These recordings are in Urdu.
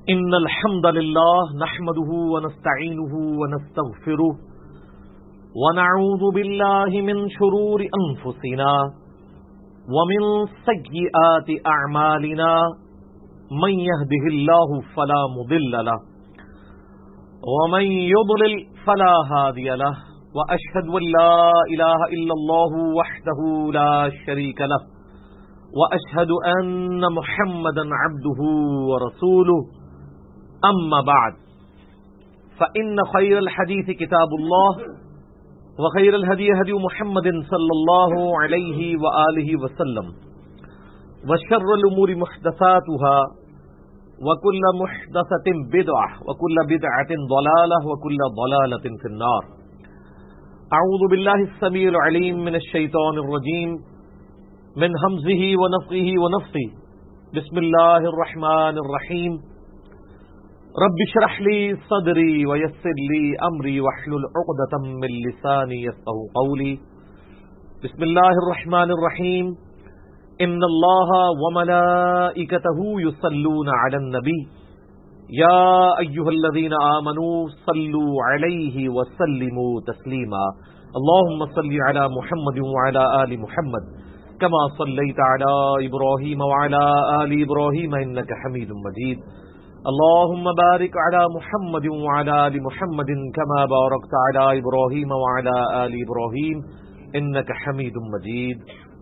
إن الحمد لله نحمده ونستعينه ونستغفره ونعوذ بالله من شرور أنفسنا ومن سيئات أعمالنا من يهده الله فلا مضل له ومن يضلل فلا هادي له وأشهد أن لا إله إلا الله وحده لا شريك له وأشهد أن محمدا عبده ورسوله أما بعد فإن خير الحديث كتاب الله وخير الهدي هدي محمد صلى الله عليه وآله وسلم وشر الأمور محدثاتها وكل محدثة بدعة وكل بدعة ضلالة وكل ضلالة في النار. أعوذ بالله السميع العليم من الشيطان الرجيم من همزه ونفخه ونفثه. بسم الله الرحمن الرحيم. رب اشرح لي صدري ويسر لي امري واحلل عقدة من لساني يفقهوا قولي. بسم الله الرحمن الرحيم. ان الله وملائكته يصلون على النبي يا ايها الذين آمنوا صلوا عليه وسلموا تسليما. اللهم صل على محمد وعلى آل محمد كما صليت على ابراهيم وعلى آل ابراهيم انك حميد مجيد. اللهم بارك على محمد وعلى آل محمد كما باركت على إبراهيم وعلى آل إبراهيم إنك حميد مجيد.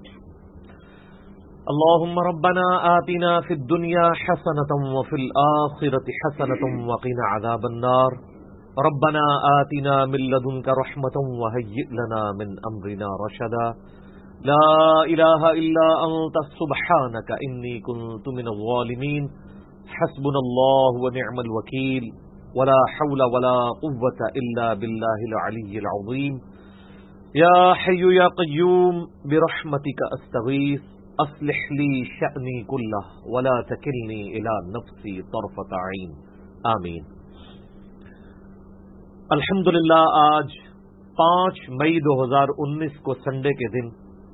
اللهم ربنا آتنا في الدنيا حسنة وفي الآخرة حسنة وقنا عذاب النار. ربنا آتنا من لدنك رحمة وهيئ لنا من أمرنا رشدا. لا إله إلا أنت سبحانك إني كنت من الظالمين. حسبنا الله ونعم الوكيل ولا حول ولا قوة إلا بالله العلي العظيم. يا حي يا قيوم برحمتك أستغيث أصلح لي شأني كله ولا تكلني إلى نفسي طرفة عين. آمین. الحمدللہ آج 5 مئی 2019 کو سنڈے کے دن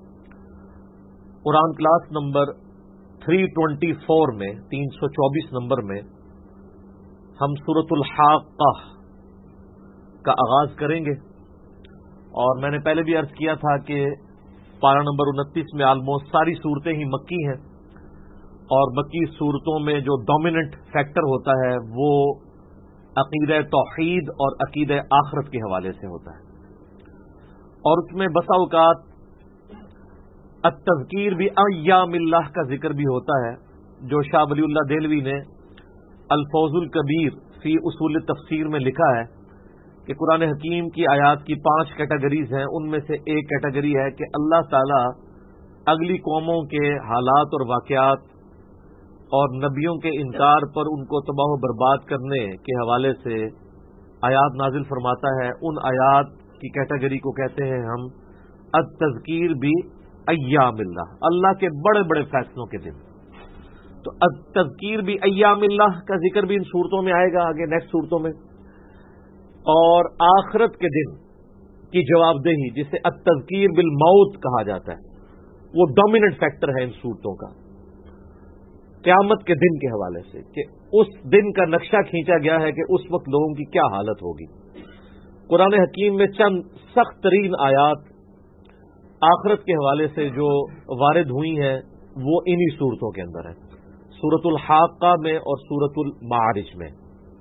قرآن کلاس نمبر 324 میں 324 نمبر میں ہم سورۃ الحاقہ کا آغاز کریں گے. اور میں نے پہلے بھی عرض کیا تھا کہ پارہ نمبر 29 میں آلموسٹ ساری صورتیں ہی مکی ہیں، اور مکی صورتوں میں جو ڈومیننٹ فیکٹر ہوتا ہے وہ عقیدہ توحید اور عقیدہ آخرت کے حوالے سے ہوتا ہے، اور اس میں بسا اوقات التذکیر بھی ایام اللہ کا ذکر بھی ہوتا ہے، جو شاہ ولی اللہ دہلوی نے الفوز الکبیر فی اصول تفسیر میں لکھا ہے کہ قرآن حکیم کی آیات کی 5 کیٹیگریز ہیں. ان میں سے ایک کیٹیگری ہے کہ اللہ تعالیٰ اگلی قوموں کے حالات اور واقعات اور نبیوں کے انکار پر ان کو تباہ و برباد کرنے کے حوالے سے آیات نازل فرماتا ہے. ان آیات کی کیٹیگری کو کہتے ہیں ہم التذکیر بھی ایام اللہ، اللہ کے بڑے بڑے فیصلوں کے دن. تو التذکیر بھی ایام اللہ کا ذکر بھی ان صورتوں میں آئے گا آگے نیکسٹ صورتوں میں. اور آخرت کے دن کی جواب دہی جسے التذکیر بالموت کہا جاتا ہے وہ ڈومیننٹ فیکٹر ہے ان صورتوں کا، قیامت کے دن کے حوالے سے کہ اس دن کا نقشہ کھینچا گیا ہے کہ اس وقت لوگوں کی کیا حالت ہوگی. قرآن حکیم میں چند سخت ترین آیات آخرت کے حوالے سے جو وارد ہوئی ہیں وہ انہی صورتوں کے اندر ہیں، سورۃ الحاقہ میں اور سورۃ المعارج میں.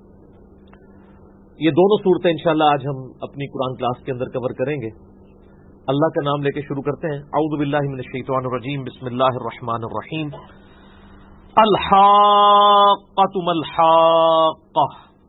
یہ دونوں صورتیں انشاءاللہ آج ہم اپنی قرآن کلاس کے اندر کور کریں گے. اللہ کا نام لے کے شروع کرتے ہیں. اعوذ باللہ من الشیطان الرجیم. بسم اللہ الرحمن الرحیم. الحاقۃ ما الحاقہ،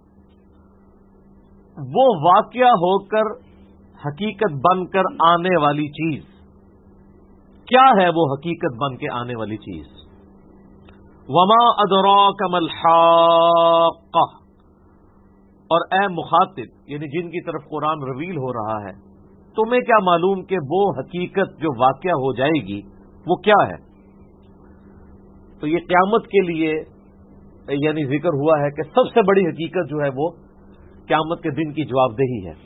وہ واقعہ ہو کر حقیقت بن کر آنے والی چیز. کیا ہے وہ حقیقت بن کے آنے والی چیز؟ وما ادراک ما الحاقہ، اور اے مخاطب یعنی جن کی طرف قرآن رویل ہو رہا ہے، تمہیں کیا معلوم کہ وہ حقیقت جو واقعہ ہو جائے گی وہ کیا ہے؟ تو یہ قیامت کے لیے یعنی ذکر ہوا ہے کہ سب سے بڑی حقیقت جو ہے وہ قیامت کے دن کی جواب دہی ہے.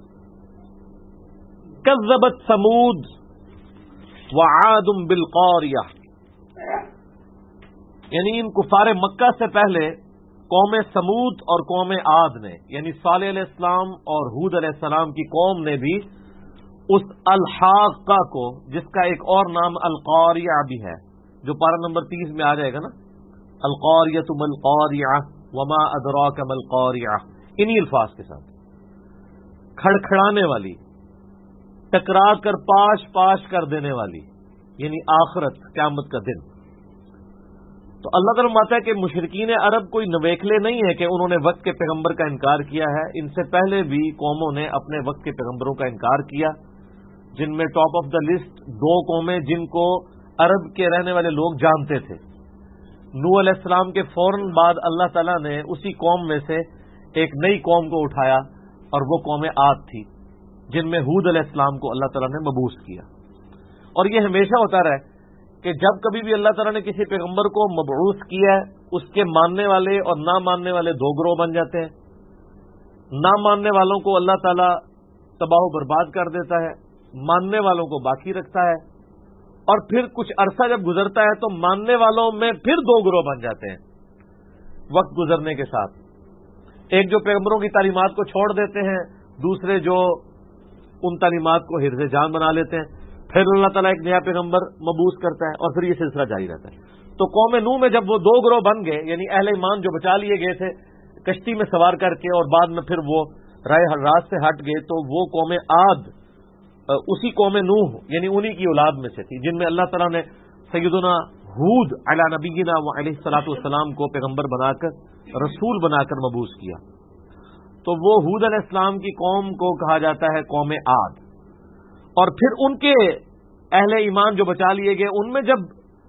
کذبت ثمود وعاد بالقاریہ، یعنی ان کفار مکہ سے پہلے قوم سمود اور قوم عاد نے، یعنی صالح علیہ السلام اور ہود علیہ السلام کی قوم نے بھی اس الحاقہ کو، جس کا ایک اور نام القاریہ بھی ہے، جو پارہ نمبر 30 میں آ جائے گا نا، القاریۃ ما القاریہ وما ادراک ما القاریہ، انہی الفاظ کے ساتھ، کھڑکھڑانے والی، ٹکرا کر پاش پاش کر دینے والی، یعنی آخرت، قیامت کا دن۔ تو اللہ تعالیٰ فرماتا ہے کہ مشرکین عرب کوئی نویکلے نہیں ہے کہ انہوں نے وقت کے پیغمبر کا انکار کیا ہے، ان سے پہلے بھی قوموں نے اپنے وقت کے پیغمبروں کا انکار کیا، جن میں ٹاپ آف دا لسٹ 2 قومیں جن کو عرب کے رہنے والے لوگ جانتے تھے۔ نوح علیہ السلام کے فوراً بعد اللہ تعالیٰ نے اسی قوم میں سے ایک نئی قوم کو اٹھایا، اور وہ قوم عاد تھی، جن میں ہود علیہ السلام کو اللہ تعالیٰ نے مبعوث کیا۔ اور یہ ہمیشہ ہوتا رہا کہ جب کبھی بھی اللہ تعالیٰ نے کسی پیغمبر کو مبعوث کیا ہے، اس کے ماننے والے اور نہ ماننے والے 2 گروہ بن جاتے ہیں۔ نہ ماننے والوں کو اللہ تعالیٰ تباہ و برباد کر دیتا ہے، ماننے والوں کو باقی رکھتا ہے، اور پھر کچھ عرصہ جب گزرتا ہے تو ماننے والوں میں پھر 2 گروہ بن جاتے ہیں وقت گزرنے کے ساتھ۔ ایک جو پیغمبروں کی تعلیمات کو چھوڑ دیتے ہیں، دوسرے جو ان تعلیمات کو حرز جان بنا لیتے ہیں، پھر اللہ تعالیٰ ایک نیا پیغمبر مبعوث کرتا ہے، اور پھر یہ سلسلہ جاری رہتا ہے۔ تو قوم نوح میں جب وہ 2 گروہ بن گئے، یعنی اہل ایمان جو بچا لیے گئے تھے کشتی میں سوار کر کے، اور بعد میں پھر وہ رائے راست سے ہٹ گئے، تو وہ قوم عاد اسی قوم نوح یعنی انہی کی اولاد میں سے تھی، جن میں اللہ تعالیٰ نے سیدنا ہود علی نبینا و علیہ الصلوۃ والسلام کو پیغمبر بنا کر، رسول بنا کر مبعوث کیا۔ تو وہ ہود علیہ السلام کی قوم کو کہا جاتا ہے قوم عاد۔ اور پھر ان کے اہل ایمان جو بچا لیے گئے، ان میں جب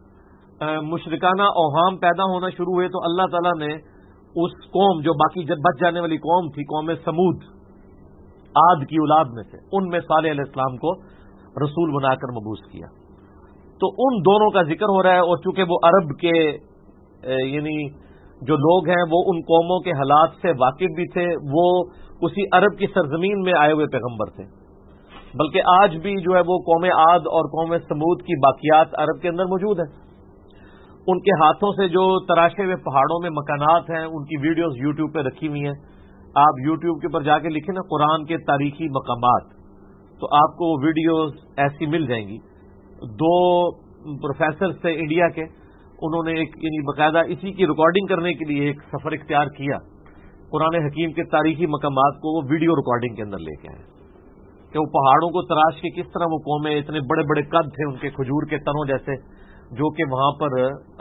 مشرکانہ اوہام پیدا ہونا شروع ہوئے، تو اللہ تعالیٰ نے اس قوم جو باقی جب بچ جانے والی قوم تھی، قوم سمود، عاد کی اولاد میں سے، ان میں صالح علیہ السلام کو رسول بنا کر مبعوث کیا۔ تو ان دونوں کا ذکر ہو رہا ہے، اور چونکہ وہ عرب کے یعنی جو لوگ ہیں وہ ان قوموں کے حالات سے واقف بھی تھے، وہ اسی عرب کی سرزمین میں آئے ہوئے پیغمبر تھے، بلکہ آج بھی جو ہے وہ قوم عاد اور قوم سمود کی باقیات عرب کے اندر موجود ہیں۔ ان کے ہاتھوں سے جو تراشے ہوئے پہاڑوں میں مکانات ہیں، ان کی ویڈیوز یوٹیوب پہ رکھی ہوئی ہیں۔ آپ یوٹیوب کے اوپر جا کے لکھیں نا قرآن کے تاریخی مقامات، تو آپ کو وہ ویڈیوز ایسی مل جائیں گی۔ 2 پروفیسر تھے انڈیا کے، انہوں نے ایک یعنی باقاعدہ اسی کی ریکارڈنگ کرنے کے لیے ایک سفر اختیار کیا، قرآن حکیم کے تاریخی مقامات کو وہ ویڈیو ریکارڈنگ کے اندر لے کے آئے کہ وہ پہاڑوں کو تراش کے کس طرح وہ قومیں، اتنے بڑے بڑے قد تھے ان کے کھجور کے تنوں جیسے، جو کہ وہاں پر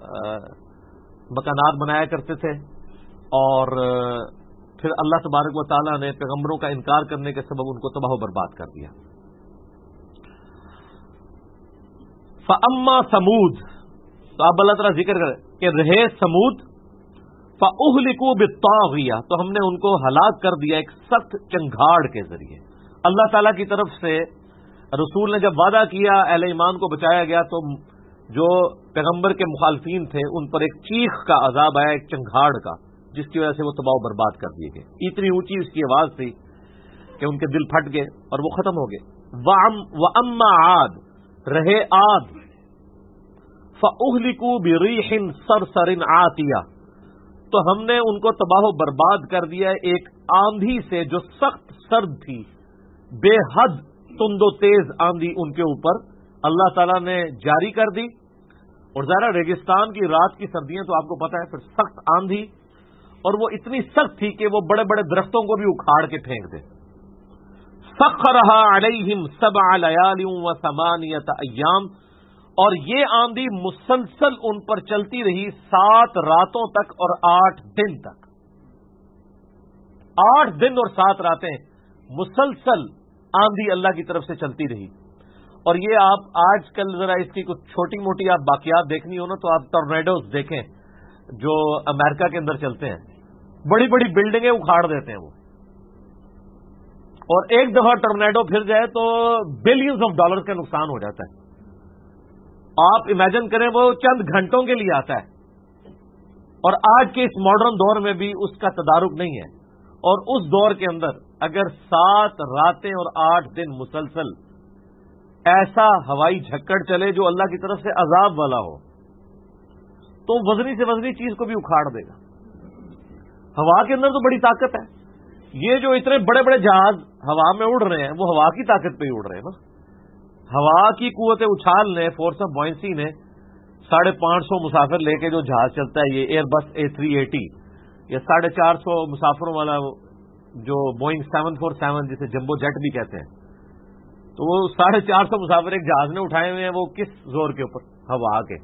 مکانات بنایا کرتے تھے، اور پھر اللہ تبارک و تعالیٰ نے پیغمبروں کا انکار کرنے کے سبب ان کو تباہ و برباد کر دیا۔ فَأَمَّا سَمُودُ، تو اب اللہ تعالیٰ ذکر کرے کہ رہے سمود، فَأُهْلِكُوا بِالطَّاغِيَةِ، تو ہم نے ان کو ہلاک کر دیا ایک سخت چنگھاڑ کے ذریعے۔ اللہ تعالیٰ کی طرف سے رسول نے جب وعدہ کیا اہل ایمان کو بچایا گیا، تو جو پیغمبر کے مخالفین تھے ان پر ایک چیخ کا عذاب آیا، ایک چنگھاڑ کا، جس کی وجہ سے وہ تباہ و برباد کر دیے گئے۔ اتنی اونچی اس کی آواز تھی کہ ان کے دل پھٹ گئے اور وہ ختم ہو گئے۔ وَأَمَّا عَادٌ، رہے عاد، فَأُهْلِكُوا بِرِيحٍ صَرْصَرٍ عَاتِيَةٍ، تو ہم نے ان کو تباہ و برباد کر دیا ایک آندھی سے جو سخت سرد تھی، بے حد تند و تیز آندھی ان کے اوپر اللہ تعالیٰ نے جاری کر دی۔ اور ذرا ریگستان کی رات کی سردیاں تو آپ کو پتہ ہے، پھر سخت آندھی، اور وہ اتنی سخت تھی کہ وہ بڑے بڑے درختوں کو بھی اکھاڑ کے پھینک دے۔ سخرها علیہم 7 لیال و 8 ایام، اور یہ آندھی مسلسل ان پر چلتی رہی 7 راتوں تک اور 8 دن تک۔ 8 دن اور 7 راتیں مسلسل آندھی اللہ کی طرف سے چلتی رہی۔ اور یہ آپ آج کل ذرا اس کی کچھ چھوٹی موٹی آپ باقیات دیکھنی ہو نا، تو آپ ٹورنیڈوز دیکھیں جو امریکہ کے اندر چلتے ہیں، بڑی بڑی بلڈنگیں اکھاڑ دیتے ہیں وہ، اور ایک دفعہ ٹورنیڈو پھر جائے تو بلینز آف ڈالر کا نقصان ہو جاتا ہے۔ آپ امیجن کریں وہ چند گھنٹوں کے لیے آتا ہے، اور آج کے اس ماڈرن دور میں بھی اس کا تدارک نہیں ہے۔ اور اس دور کے اندر اگر 7 راتیں اور 8 دن مسلسل ایسا ہوائی جھکڑ چلے جو اللہ کی طرف سے عذاب والا ہو، تو وزنی سے وزنی چیز کو بھی اکھاڑ دے گا۔ ہوا کے اندر تو بڑی طاقت ہے. یہ جو اتنے بڑے بڑے جہاز ہوا میں اڑ رہے ہیں وہ ہوا کی طاقت پہ ہی اڑ رہے ہیں نا. ہوا کی قوت اچھال نے، فورس آف بوئنسی نے 550 مسافر لے کے جو جہاز چلتا ہے یہ ایئر بس A380 یا 450 مسافروں والا جو بوئنگ 747 جسے جمبو جیٹ بھی کہتے ہیں، تو وہ 450 مسافر ایک جہاز نے اٹھائے ہوئے ہیں. وہ کس زور کے اوپر؟ ہوا کے.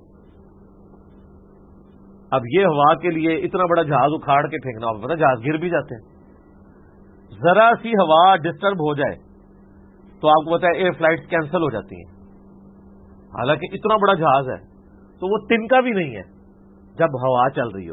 اب یہ ہوا کے لیے اتنا بڑا جہاز اکھاڑ کے پھینکنا ہوگا، پتا جہاز گر بھی جاتے ہیں. ذرا سی ہوا ڈسٹرب ہو جائے تو آپ کو پتا ہے ایئر فلائٹس کینسل ہو جاتی ہیں. حالانکہ اتنا بڑا جہاز ہے تو وہ تنکا بھی نہیں ہے جب ہوا چل رہی ہو.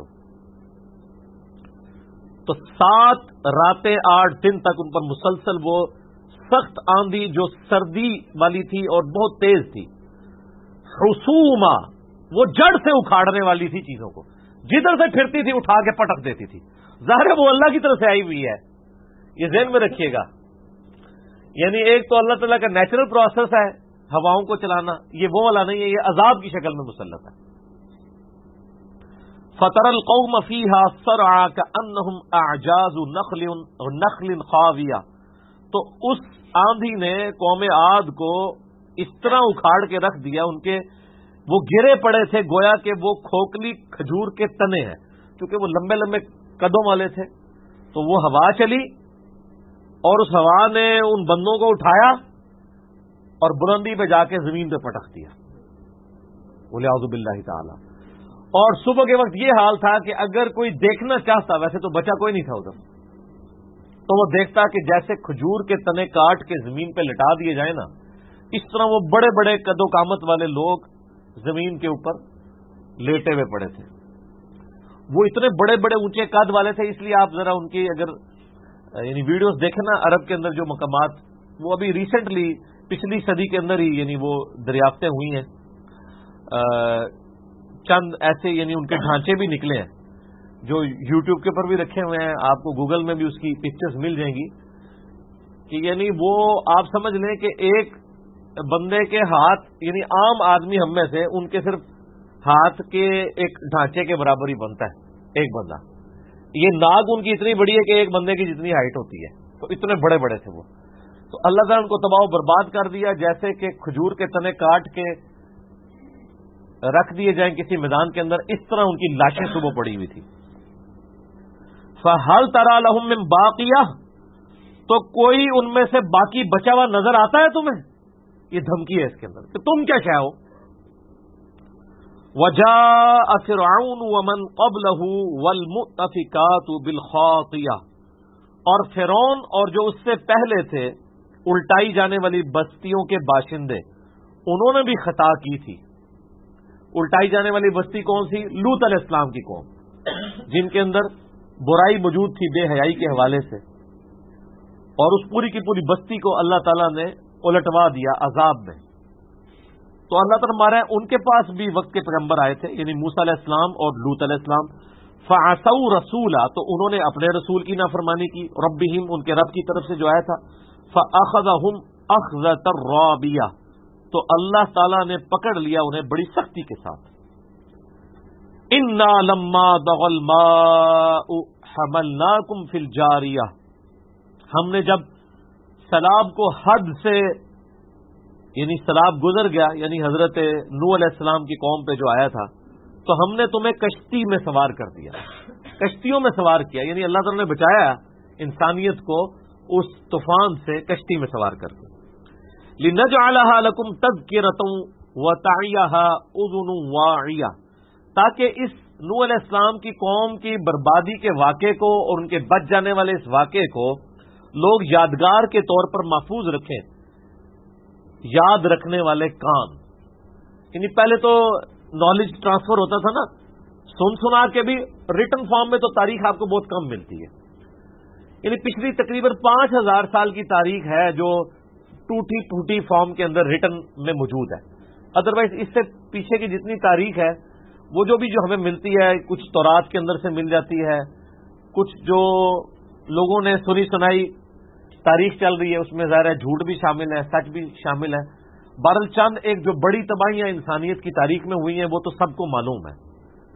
تو 7 راتیں 8 دن تک ان پر مسلسل وہ سخت آندھی جو سردی والی تھی اور بہت تیز تھی، حسوما وہ جڑ سے اکھاڑنے والی تھی چیزوں کو، جدھر سے پھرتی تھی اٹھا کے پٹک دیتی تھی. ظاہر ہے وہ اللہ کی طرف سے آئی ہوئی ہے، یہ ذہن میں رکھیے گا. یعنی ایک تو اللہ تعالیٰ کا نیچرل پروسیس ہے ہواؤں کو چلانا، یہ وہ والا نہیں ہے، یہ عذاب کی شکل میں مسلط ہے. فَتَرَى الْقَوْمَ فِيهَا صَرْعَىٰ كَأَنَّهُمْ أَعْجَازُ نَخْلٍ خَاوِيَةٍ. تو اس آندھی نے قوم عاد کو اس طرح اکھاڑ کے رکھ دیا، ان کے وہ گرے پڑے تھے گویا کہ وہ کھوکھلی کھجور کے تنے ہیں، کیونکہ وہ لمبے لمبے قدوں والے تھے. تو وہ ہوا چلی اور اس ہوا نے ان بندوں کو اٹھایا اور بلندی پہ جا کے زمین پہ پٹک دیا، وَلِعَوْذُ بِاللَّهِ تعالی. اور صبح کے وقت یہ حال تھا کہ اگر کوئی دیکھنا چاہتا، ویسے تو بچا کوئی نہیں تھا ادھر، تو وہ دیکھتا کہ جیسے کھجور کے تنے کاٹ کے زمین پہ لٹا دیے جائیں نا، اس طرح وہ بڑے بڑے قد و قامت والے لوگ زمین کے اوپر لیٹے ہوئے پڑے تھے. وہ اتنے بڑے بڑے اونچے قد والے تھے، اس لیے آپ ذرا ان کی اگر یعنی ویڈیوز دیکھیں نا، عرب کے اندر جو مقامات وہ ابھی ریسنٹلی پچھلی صدی کے اندر ہی یعنی وہ دریافتیں ہوئی ہیں، چند ایسے یعنی ان کے ڈھانچے بھی نکلے ہیں جو یوٹیوب کے اوپر بھی رکھے ہوئے ہیں، آپ کو گوگل میں بھی اس کی پکچرز مل جائیں گی. کہ یعنی وہ آپ سمجھ لیں کہ ایک بندے کے ہاتھ، یعنی عام آدمی ہم میں سے ان کے صرف ہاتھ کے ایک ڈھانچے کے برابر ہی بنتا ہے ایک بندہ. یہ ناک ان کی اتنی بڑی ہے کہ ایک بندے کی جتنی ہائٹ ہوتی ہے، تو اتنے بڑے بڑے تھے وہ. تو اللہ تعالیٰ ان کو تباہ و برباد کر دیا، جیسے کہ کھجور کے تنے کاٹ کے رکھ دیے جائیں کسی میدان کے اندر، اس طرح ان کی لاشیں صبح پڑی ہوئی تھی. فَهَلْ تَرَىٰ لَهُم مِّن بَاقِيَةٍ. تو کوئی ان میں سے باقی بچا ہوا نظر آتا ہے تمہیں؟ یہ دھمکی ہے اس کے اندر کہ تم کیا چاہو. وَجَاءَ فِرْعَوْنُ وَمَنْ قَبْلَهُ وَالْمُؤْتَفِكَاتُ بِالْخَاطِئَةِ. اور فرعون اور جو اس سے پہلے تھے الٹائی جانے والی بستیوں کے باشندے، انہوں نے بھی خطا کی تھی. الٹائی جانے والی بستی کون سی؟ لوط علیہ السلام کی قوم، جن کے اندر برائی موجود تھی بے حیائی کے حوالے سے، اور اس پوری کی پوری بستی کو اللہ تعالیٰ نے الٹوا دیا عذاب میں. تو اللہ تعالیٰ ہمارا ان کے پاس بھی وقت کے پیغمبر آئے تھے، یعنی موسیٰ علیہ السلام اور لوط علیہ السلام. فعصوا رسولا. تو انہوں نے اپنے رسول کی نافرمانی کی، ربہم ان کے رب کی طرف سے جو آیا تھا. فاخذہم اخذۃ الرابیہ. تو اللہ تعالیٰ نے پکڑ لیا انہیں بڑی سختی کے ساتھ. انا لما طغى الماء حملناکم فی الجاریہ. ہم نے جب سیلاب کو حد سے یعنی سیلاب گزر گیا، یعنی حضرت نوح علیہ السلام کی قوم پہ جو آیا تھا، تو ہم نے تمہیں کشتی میں سوار کر دیا، کشتیوں میں سوار کیا. یعنی اللہ تعالیٰ نے بچایا انسانیت کو اس طوفان سے کشتی میں سوار کر کے. لِنَجْعَلَهَا لَكُمْ تَذْكِرَةً وَتَعِيَهَا أُذُنٌ وَاعِيَةٌ. تاکہ اس نوح علیہ السلام کی قوم کی بربادی کے واقعے کو اور ان کے بچ جانے والے اس واقعے کو لوگ یادگار کے طور پر محفوظ رکھیں. یاد رکھنے والے کان، یعنی پہلے تو نالج ٹرانسفر ہوتا تھا نا، سن سنا کے بھی. ریٹن فارم میں تو تاریخ آپ کو بہت کم ملتی ہے، یعنی پچھلی تقریباً 5000 سال کی تاریخ ہے جو ٹوٹی پھوٹی فارم کے اندر ریٹن میں موجود ہے. ادروائز اس سے پیچھے کی جتنی تاریخ ہے وہ جو ہمیں ملتی ہے، کچھ تورات کے اندر سے مل جاتی ہے، کچھ جو لوگوں نے سنی سنائی تاریخ چل رہی ہے، اس میں ظاہر ہے جھوٹ بھی شامل ہے، سچ بھی شامل ہے. بہرحال چند ایک جو بڑی تباہیاں انسانیت کی تاریخ میں ہوئی ہیں وہ تو سب کو معلوم ہے.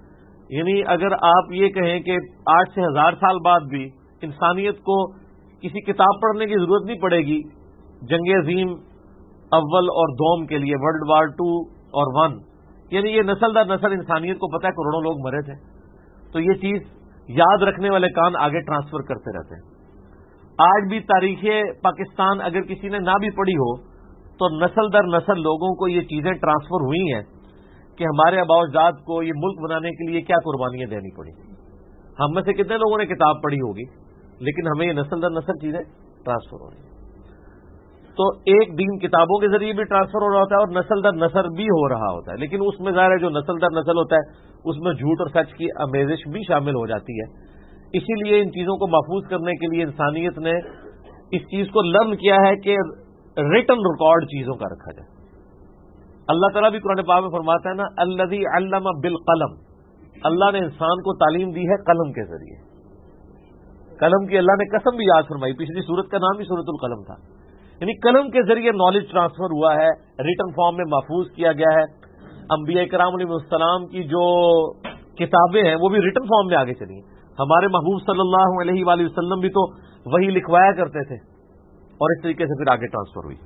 یعنی اگر آپ یہ کہیں کہ 8 سے 1000 سال بعد بھی انسانیت کو کسی کتاب پڑھنے کی ضرورت نہیں پڑے گی جنگ عظیم اول اور دوم کے لیے، ورلڈ وار 2 اور 1، یعنی یہ نسل در نسل انسانیت کو پتہ ہے کروڑوں لوگ مرے تھے، تو یہ چیز یاد رکھنے والے کان آگے ٹرانسفر کرتے رہتے ہیں۔ آج بھی تاریخ پاکستان اگر کسی نے نہ بھی پڑھی ہو تو نسل در نسل لوگوں کو یہ چیزیں ٹرانسفر ہوئی ہیں کہ ہمارے آباء و اجداد کو یہ ملک بنانے کے لیے کیا قربانیاں دینی پڑی۔ ہم میں سے کتنے لوگوں نے کتاب پڑھی ہوگی، لیکن ہمیں یہ نسل در نسل چیزیں ٹرانسفر ہو رہی ہیں۔ تو ایک دین کتابوں کے ذریعے بھی ٹرانسفر ہو رہا ہوتا ہے اور نسل در نسل بھی ہو رہا ہوتا ہے، لیکن اس میں ظاہر ہے جو نسل در نسل ہوتا ہے اس میں جھوٹ اور سچ کی آمیزش بھی شامل ہو جاتی ہے۔ اسی لیے ان چیزوں کو محفوظ کرنے کے لیے انسانیت نے اس چیز کو لرن کیا ہے کہ ریٹن ریکارڈ چیزوں کا رکھا جائے۔ اللہ تعالیٰ بھی قرآن پاک میں فرماتا ہے نا، الذی علم بالقلم، اللہ نے انسان کو تعلیم دی ہے قلم کے ذریعے۔ قلم کی اللہ نے قسم بھی یاد فرمائی، پچھلی سورت کا نام بھی سورۃ القلم تھا، یعنی قلم کے ذریعے نالج ٹرانسفر ہوا ہے، ریٹن فارم میں محفوظ کیا گیا ہے۔ انبیاء کرام علیہ السلام کی جو کتابیں ہیں وہ بھی ریٹن فارم میں آگے چلی ہیں۔ ہمارے محبوب صلی اللہ علیہ وآلہ وسلم بھی تو وہی لکھوایا کرتے تھے اور اس طریقے سے پھر آگے ٹرانسفر ہوئی۔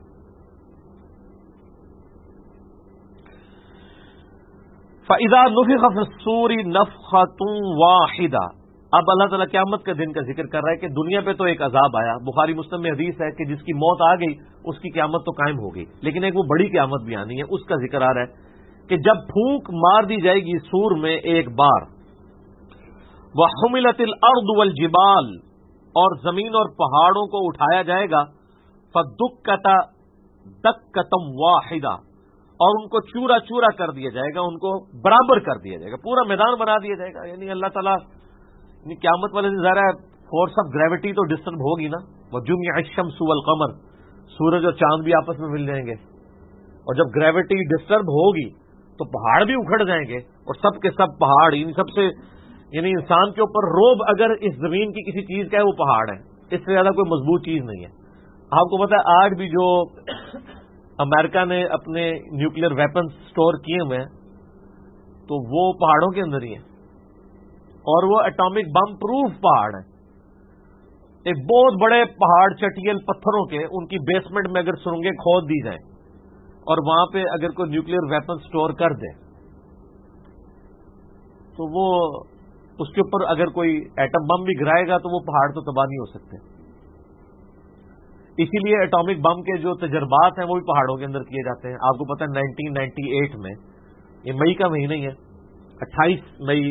فَإِذَا نُفِخَ فِي الصُّورِ نَفْخَةٌ وَاحِدَةٌ، اب اللہ تعالیٰ قیامت کے دن کا ذکر کر رہا ہے کہ دنیا پہ تو ایک عذاب آیا، بخاری مسلم میں حدیث ہے کہ جس کی موت آ گئی اس کی قیامت تو قائم ہو گئی، لیکن ایک وہ بڑی قیامت بھی آنی ہے، اس کا ذکر آ رہا ہے کہ جب پھونک مار دی جائے گی سور میں ایک بار، وَحُمِلَتِ الْأَرْضُ وَالْجِبَالُ، اور زمین اور پہاڑوں کو اٹھایا جائے گا، فَدُكَّتَ دَكَّةً وَاحِدَةً، اور ان کو چورا چورا کر دیا جائے گا، ان کو برابر کر دیا جائے گا، پورا میدان بنا دیا جائے گا۔ یعنی اللہ تعالیٰ یعنی قیامت والے دن ظاہر ہے فورس آف گریوٹی تو ڈسٹرب ہوگی نا، وَجُمِعَ الشَّمْسُ وَالْقَمَرُ، سورج اور چاند بھی آپس میں مل جائیں گے، اور جب گریوٹی ڈسٹرب ہوگی تو پہاڑ بھی اکھڑ جائیں گے، اور سب کے سب پہاڑ سب سے یعنی انسان کے اوپر روب اگر اس زمین کی کسی چیز کا ہے وہ پہاڑ ہے، اس سے زیادہ کوئی مضبوط چیز نہیں ہے۔ آپ کو پتا ہے آج بھی جو امریکہ نے اپنے نیوکلیر ویپنز سٹور کیے ہوئے ہیں تو وہ پہاڑوں کے اندر ہی ہیں، اور وہ ایٹامک بم پروف پہاڑ ہیں۔ ایک بہت بڑے پہاڑ چٹیل پتھروں کے، ان کی بیسمنٹ میں اگر سرنگیں کھود دی جائیں اور وہاں پہ اگر کوئی نیوکلیر ویپن سٹور کر دے تو وہ اس کے اوپر اگر کوئی ایٹم بم بھی گرائے گا تو وہ پہاڑ تو تباہ نہیں ہو سکتے۔ اسی لیے ایٹامک بم کے جو تجربات ہیں وہ بھی پہاڑوں کے اندر کیے جاتے ہیں۔ آپ کو پتہ ہے 1998 میں، یہ مئی کا مہینہ ہی ہے، 28 مئی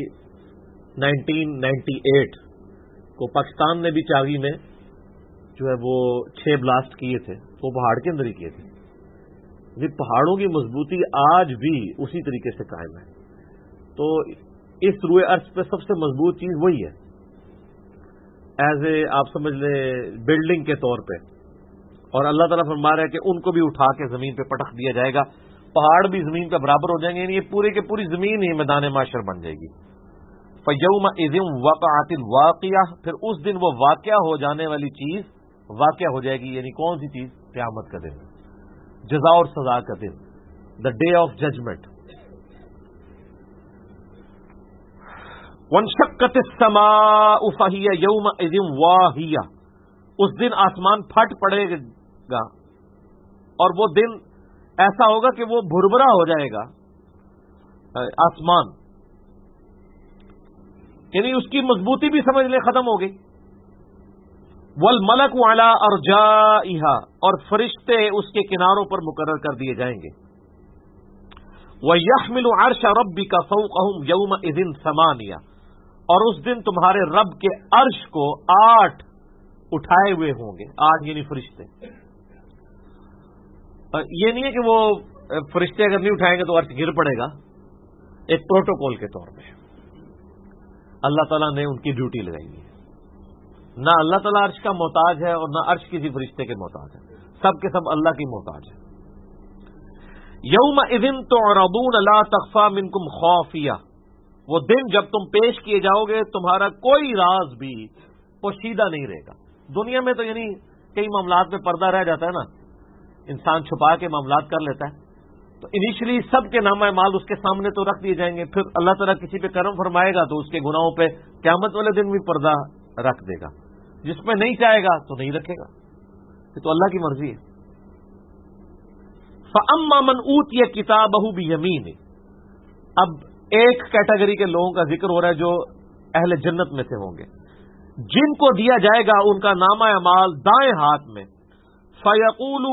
1998 کو پاکستان نے بھی چاوی میں جو ہے وہ 6 بلاسٹ کیے تھے، وہ پہاڑ کے اندر ہی کیے تھے۔ یہ پہاڑوں کی مضبوطی آج بھی اسی طریقے سے قائم ہے۔ تو اس روئے ارض پہ سب سے مضبوط چیز وہی ہے، ایز اے آپ سمجھ لیں بلڈنگ کے طور پہ، اور اللہ تعالیٰ فرما رہا ہے کہ ان کو بھی اٹھا کے زمین پہ پٹخ دیا جائے گا، پہاڑ بھی زمین پہ برابر ہو جائیں گے، یعنی یہ پورے کے پوری زمین ہی میدان محشر بن جائے گی۔ فَيَوْمَئِذٍ وَقَعَتِ الْوَاقِعَةُ، پھر اس دن وہ واقعہ ہو جانے والی چیز واقعہ ہو جائے گی، یعنی کون سی چیز؟ قیامت کا دن، جزا اور سزا کا دن، دا ڈے آف ججمنٹ۔ وَانشَقَّتِ السَّمَاءُ فَهِيَ يَوْمَئِذٍ وَاهِيَةٌ، اس دن آسمان پھٹ پڑے گا اور وہ دن ایسا ہوگا کہ وہ بھربھرا ہو جائے گا آسمان، یعنی اس کی مضبوطی بھی سمجھ لیں ختم ہو گئی۔ وَالْمَلَكُ عَلَىٰ أَرْجَائِهَا، اور فرشتے اس کے کناروں پر مقرر کر دیے جائیں گے۔ وَيَحْمِلُ عَرْشَ رَبِّكَ فَوْقَهُمْ يَوْمَئِذٍ ثَمَانِيَةٌ، اور اس دن تمہارے رب کے عرش کو 8 اٹھائے ہوئے ہوں گے، 8 یعنی فرشتے۔ یہ نہیں ہے کہ وہ فرشتے اگر نہیں اٹھائیں گے تو عرش گر پڑے گا، ایک پروٹوکول کے طور پہ اللہ تعالیٰ نے ان کی ڈیوٹی لگائی ہے۔ نہ اللہ تعالیٰ عرش کا محتاج ہے اور نہ عرش کسی فرشتے کے محتاج ہے، سب کے سب اللہ کی محتاج ہے۔ یومئذ تعرضون لا تخفی منکم خافیہ، وہ دن جب تم پیش کیے جاؤ گے تمہارا کوئی راز بھی پوشیدہ نہیں رہے گا۔ دنیا میں تو یعنی کئی معاملات میں پردہ رہ جاتا ہے نا، انسان چھپا کے معاملات کر لیتا ہے، تو انیشلی سب کے نامہ مال اس کے سامنے تو رکھ دیے جائیں گے، پھر اللہ تعالیٰ کسی پہ کرم فرمائے گا تو اس کے گناہوں پہ قیامت والے دن بھی پردہ رکھ دے گا، جس پہ نہیں چاہے گا تو نہیں رکھے گا، یہ تو اللہ کی مرضی ہے۔ فَأَمَّا مَنْ أُوتِيَ كِتَابَهُ بِيَمِينِهِ، اب ایک کیٹیگری کے لوگوں کا ذکر ہو رہا ہے جو اہل جنت میں سے ہوں گے، جن کو دیا جائے گا ان کا نامہ اعمال دائیں ہاتھ میں، فَيَقُولُ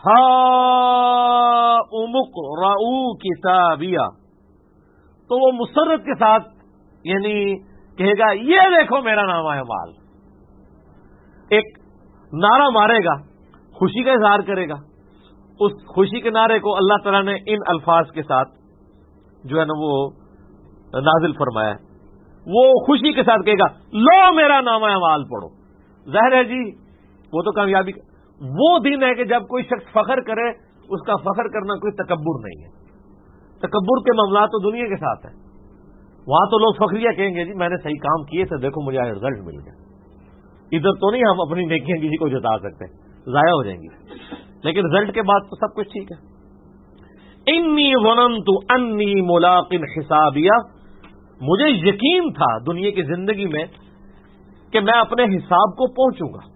هَاؤُمُ اقْرَءُوا كِتَابِيَهْ، تو وہ مسرت کے ساتھ یعنی کہے گا یہ دیکھو میرا نامہ اعمال، ایک نعرہ مارے گا، خوشی کا اظہار کرے گا۔ اس خوشی کے نعرے کو اللہ تعالیٰ نے ان الفاظ کے ساتھ جو ہے نا وہ نازل فرمایا ہے، وہ خوشی کے ساتھ کہے گا لو میرا نامہ اعمال پڑھو۔ ظاہر ہے جی وہ تو کامیابی وہ دن ہے کہ جب کوئی شخص فخر کرے، اس کا فخر کرنا کوئی تکبر نہیں ہے۔ تکبر کے معاملات تو دنیا کے ساتھ ہیں، وہاں تو لوگ فخریہ کہیں گے جی میں نے صحیح کام کیے تھے، دیکھو مجھے رزلٹ مل گیا۔ ادھر تو نہیں ہم اپنی نیکیاں کسی کو جتا سکتے، ضائع ہو جائیں گی، لیکن رزلٹ کے بعد تو سب کچھ ٹھیک ہے۔ انی ظننت انی ملاق حسابیہ، مجھے یقین تھا دنیا کی زندگی میں کہ میں اپنے حساب کو پہنچوں گا،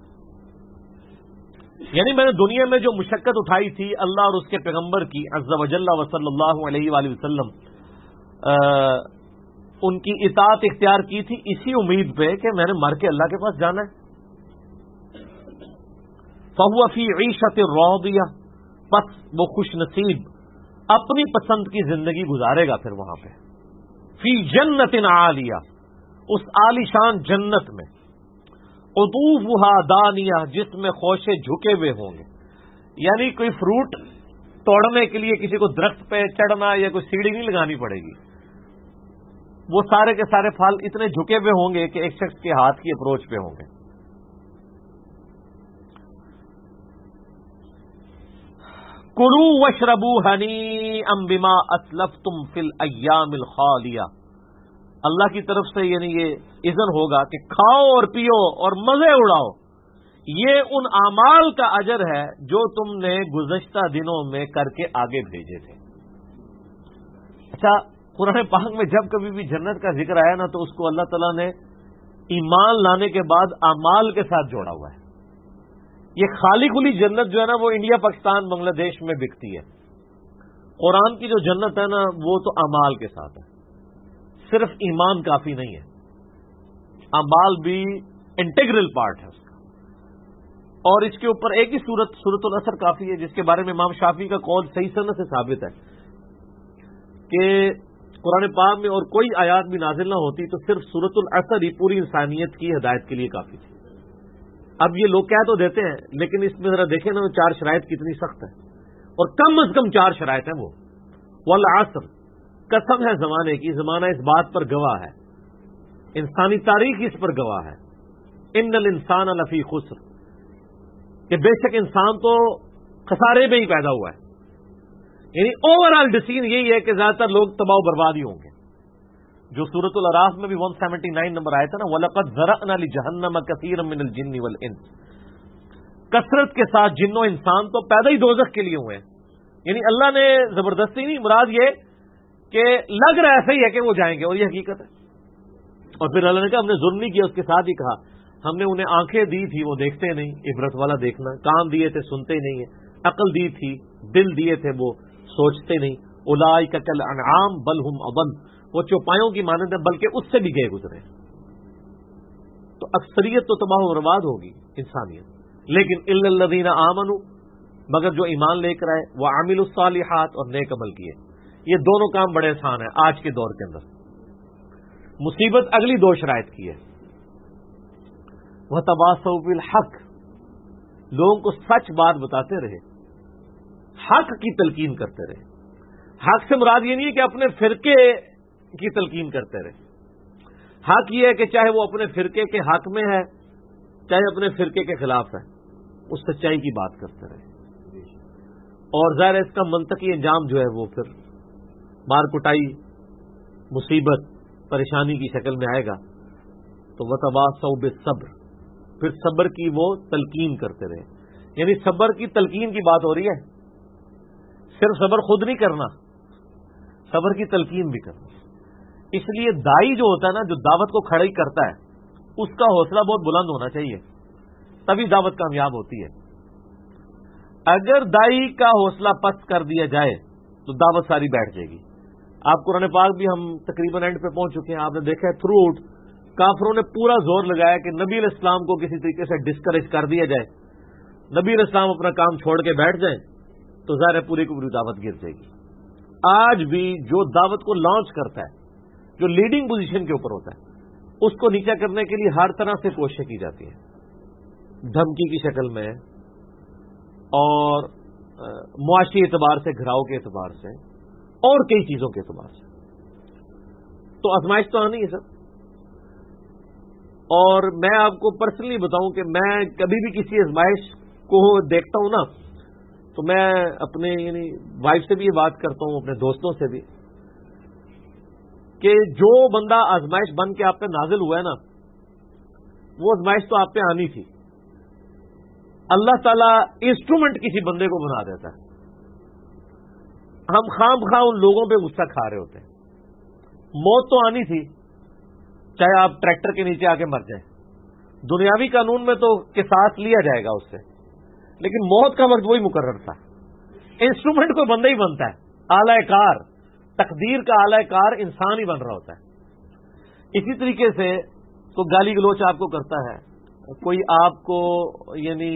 یعنی میں نے دنیا میں جو مشقت اٹھائی تھی اللہ اور اس کے پیغمبر کی عز و جل و صلی اللہ علیہ وآلہ وسلم ان کی اطاعت اختیار کی تھی اسی امید پہ کہ میں نے مر کے اللہ کے پاس جانا ہے۔ فَهُوَ فِي عِيشَةٍ رَاضِيَةٍ، پس وہ خوش نصیب اپنی پسند کی زندگی گزارے گا پھر وہاں پہ، فی جنت عالیہ، اس عالی شان جنت میں، قطوفها دانیہ، جس میں خوشے جھکے ہوئے ہوں گے، یعنی کوئی فروٹ توڑنے کے لیے کسی کو درخت پہ چڑھنا یا کوئی سیڑھی نہیں لگانی پڑے گی، وہ سارے کے سارے پھل اتنے جھکے ہوئے ہوں گے کہ ایک شخص کے ہاتھ کی اپروچ پہ ہوں گے۔ کلوا واشربوا ہنیئا بما اسلفتم فی الایام الخالیہ، اللہ کی طرف سے یعنی یہ اذن ہوگا کہ کھاؤ اور پیو اور مزے اڑاؤ، یہ ان اعمال کا اجر ہے جو تم نے گزشتہ دنوں میں کر کے آگے بھیجے تھے۔ اچھا، قرآن پاک میں جب کبھی بھی جنت کا ذکر آیا نا تو اس کو اللہ تعالیٰ نے ایمان لانے کے بعد اعمال کے ساتھ جوڑا ہوا ہے۔ یہ خالی کھلی جنت جو ہے نا وہ انڈیا پاکستان بنگلہ دیش میں بکتی ہے، قرآن کی جو جنت ہے نا وہ تو اعمال کے ساتھ ہے، صرف ایمان کافی نہیں ہے، اعمال بھی انٹیگرل پارٹ ہے اس کا۔ اور اس کے اوپر ایک ہی سورۃ العصر کافی ہے، جس کے بارے میں امام شافعی کا قول صحیح سند سے ثابت ہے کہ قرآن پاک میں اور کوئی آیات بھی نازل نہ ہوتی تو صرف سورۃ العصر ہی پوری انسانیت کی ہدایت کے لیے کافی تھی۔ اب یہ لوگ کہہ تو دیتے ہیں لیکن اس میں ذرا دیکھیں نا وہ 4 شرائط کتنی سخت ہے، اور کم از کم 4 شرائط ہیں وہ۔ والعصر، قسم ہے زمانے کی، زمانہ اس بات پر گواہ ہے، انسانی تاریخ اس پر گواہ ہے، ان الانسان لفی خسر، کہ بے شک انسان تو خسارے میں ہی پیدا ہوا ہے، یعنی اوور آل ڈسیژن یہی ہے کہ زیادہ تر لوگ تباہ و برباد ہی ہوں گے، جو سورۃ الاعراف میں بھی 179 نمبر آیا تھا نا، وَلَقَدْ ذَرَأْنَا لِجَهَنَّمَ كَثِيرًا مِنَ الْجِنِّ وَالْإِنسِ، کثرت کے ساتھ جن و انسان تو پیدا ہی دوزخ کے لیے ہوئے ہیں، یعنی اللہ نے زبردستی نہیں، مراد یہ کہ لگ رہا ایسا ہی ہے کہ وہ جائیں گے، اور یہ حقیقت ہے۔ اور پھر اللہ نے کہا ہم نے ظلم نہیں کیا، اس کے ساتھ ہی کہا ہم نے انہیں آنکھیں دی تھی وہ دیکھتے نہیں، عبرت والا دیکھنا، کان دیے تھے سنتے نہیں ہیں، عقل دی تھی، دل دیے تھے وہ سوچتے نہیں، اولئک کالانعام بل ہم اضل، وہ چوپایوں کی مانند ہے بلکہ اس سے بھی گئے گزرے۔ تو اکثریت تو تباہ و برباد ہوگی انسانیت، لیکن الا الذین آمنوا، مگر جو ایمان لے کر آئے، وعملوا الصالحات، اور نیک عمل کیے، یہ دونوں کام بڑے آسان ہیں آج کے دور کے اندر۔ مصیبت اگلی 2 شرائط کی ہے، وَتَوَاصَوْا بِالْحَقِّ، لوگوں کو سچ بات بتاتے رہے، حق کی تلقین کرتے رہے۔ حق سے مراد یہ نہیں ہے کہ اپنے فرقے کی تلقین کرتے رہے، حق یہ ہے کہ چاہے وہ اپنے فرقے کے حق میں ہے چاہے اپنے فرقے کے خلاف ہے، اس سچائی کی بات کرتے رہے، اور ظاہر ہے اس کا منطقی انجام جو ہے وہ پھر مار کٹائی، مصیبت، پریشانی کی شکل میں آئے گا۔ تو وَتَوَاصَوْا بِالصَّبْرِ، پھر صبر کی وہ تلقین کرتے رہے، یعنی صبر کی تلقین کی بات ہو رہی ہے۔ صرف صبر خود نہیں کرنا، صبر کی تلقین بھی کرنا. اس لیے دائی جو ہوتا ہے نا، جو دعوت کو کھڑی کرتا ہے، اس کا حوصلہ بہت بلند ہونا چاہیے، تبھی دعوت کامیاب ہوتی ہے. اگر دائی کا حوصلہ پست کر دیا جائے تو دعوت ساری بیٹھ جائے گی. آپ قرآن پاک بھی ہم تقریباً اینڈ پہ پہنچ چکے ہیں. آپ نے دیکھا ہے تھرو آؤٹ کافروں نے پورا زور لگایا کہ نبی علیہ السلام کو کسی طریقے سے ڈسکریج کر دیا جائے، نبی علیہ السلام اپنا کام چھوڑ کے بیٹھ جائیں تو ظاہر پوری کی پوری دعوت گر جائے گی. آج بھی جو دعوت کو لانچ کرتا ہے، جو لیڈنگ پوزیشن کے اوپر ہوتا ہے، اس کو نیچا کرنے کے لیے ہر طرح سے کوششیں کی جاتی ہیں، دھمکی کی شکل میں اور معاشی اعتبار سے، گھراؤ کے اعتبار سے اور کئی چیزوں کے اعتبار سے. تو آزمائش تو آنی ہے سر. اور میں آپ کو پرسنلی بتاؤں کہ میں کبھی بھی کسی آزمائش کو دیکھتا ہوں نا، تو میں اپنے یعنی وائف سے بھی یہ بات کرتا ہوں، اپنے دوستوں سے بھی، کہ جو بندہ آزمائش بن کے آپ پہ نازل ہوا ہے نا، وہ آزمائش تو آپ پہ آنی تھی. اللہ تعالیٰ انسٹرومنٹ کسی بندے کو بنا دیتا ہے. ہم خام خواہ ان لوگوں پہ غصہ کھا رہے ہوتے ہیں. موت تو آنی تھی، چاہے آپ ٹریکٹر کے نیچے آ کے مر جائیں. دنیاوی قانون میں تو قصاص لیا جائے گا اس سے، لیکن موت کا وقت وہی مقرر تھا. انسٹرومنٹ کوئی بندہ ہی بنتا ہے، آلہ کار، تقدیر کا آلہ کار انسان ہی بن رہا ہوتا ہے. اسی طریقے سے کوئی گالی گلوچ آپ کو کرتا ہے، کوئی آپ کو یعنی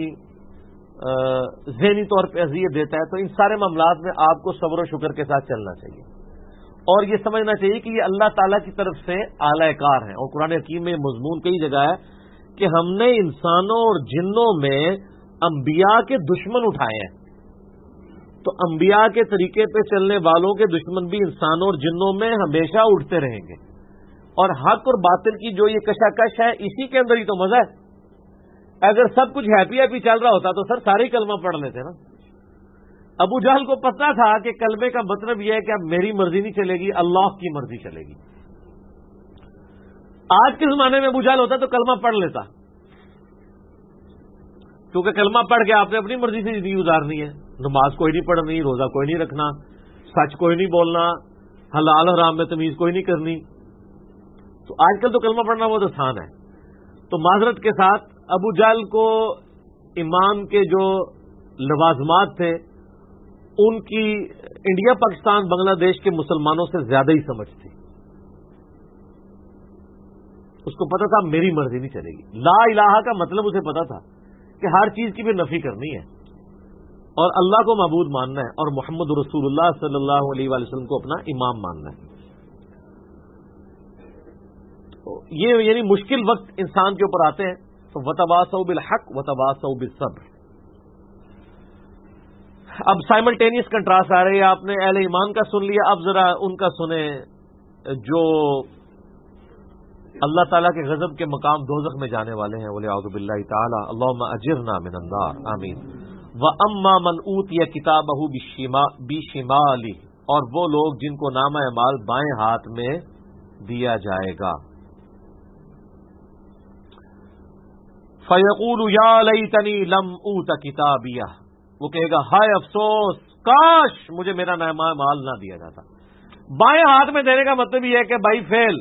ذہنی طور پہ اذیت دیتا ہے، تو ان سارے معاملات میں آپ کو صبر و شکر کے ساتھ چلنا چاہیے اور یہ سمجھنا چاہیے کہ یہ اللہ تعالیٰ کی طرف سے اعلی کار ہیں. اور قرآن حکیم میں مضمون کئی جگہ ہے کہ ہم نے انسانوں اور جنوں میں انبیاء کے دشمن اٹھائے ہیں. تو انبیاء کے طریقے پہ چلنے والوں کے دشمن بھی انسانوں اور جنوں میں ہمیشہ اٹھتے رہیں گے. اور حق اور باطل کی جو یہ کشاکش ہے، اسی کے اندر ہی تو مزہ ہے. اگر سب کچھ ہیپی ہیپی چل رہا ہوتا تو سر سارے کلمہ پڑھ لیتے نا. ابو جہل کو پتہ تھا کہ کلمے کا مطلب یہ ہے کہ اب میری مرضی نہیں چلے گی، اللہ کی مرضی چلے گی. آج کے زمانے میں ابو جہل ہوتا تو کلمہ پڑھ لیتا، کیونکہ کلمہ پڑھ کے آپ نے اپنی مرضی سے زندگی گزارنی ہے. نماز کوئی نہیں پڑھنی، روزہ کوئی نہیں رکھنا، سچ کوئی نہیں بولنا، حلال حرام میں تمیز کوئی نہیں کرنی. تو آج کل تو کلمہ پڑھنا بہت آسان ہے. تو معذرت کے ساتھ ابو جہل کو ایمان کے جو لوازمات تھے ان کی انڈیا پاکستان بنگلہ دیش کے مسلمانوں سے زیادہ ہی سمجھ تھی. اس کو پتا تھا میری مرضی نہیں چلے گی. لا الہ کا مطلب اسے پتا تھا کہ ہر چیز کی بھی نفی کرنی ہے اور اللہ کو معبود ماننا ہے اور محمد رسول اللہ صلی اللہ علیہ وآلہ وسلم کو اپنا امام ماننا ہے. یہ یعنی مشکل وقت انسان کے اوپر آتے ہیں تو وتواصوا بالحق وتواصوا بالصبر. اب سائملٹینیس کنٹراسٹ آ رہے ہیں. آپ نے اہل ایمان کا سن لیا، اب ذرا ان کا سنیں جو اللہ تعالیٰ کے غضب کے مقام دوزخ میں جانے والے ہیں. وَلِعَوْذُ بِاللَّهِ تَعَالَى اللَّهُمَّ أَجِرْنَا مِنَ النَّارِ آمین. وَأَمَّا مَنْ أُوتِيَ كِتَابَهُ بِشِمَالِهِ، اور وہ لوگ جن کو نامہ اعمال بائیں ہاتھ میں دیا جائے گا. فَيَقُولُ يَا لَيْتَنِي لَمْ أُوتَ كِتَابِيَهْ، وہ کہے گا ہائے افسوس، کاش مجھے میرا نامہ اعمال نہ دیا جاتا. بائیں ہاتھ میں دینے کا مطلب یہ ہے کہ بھائی فیل،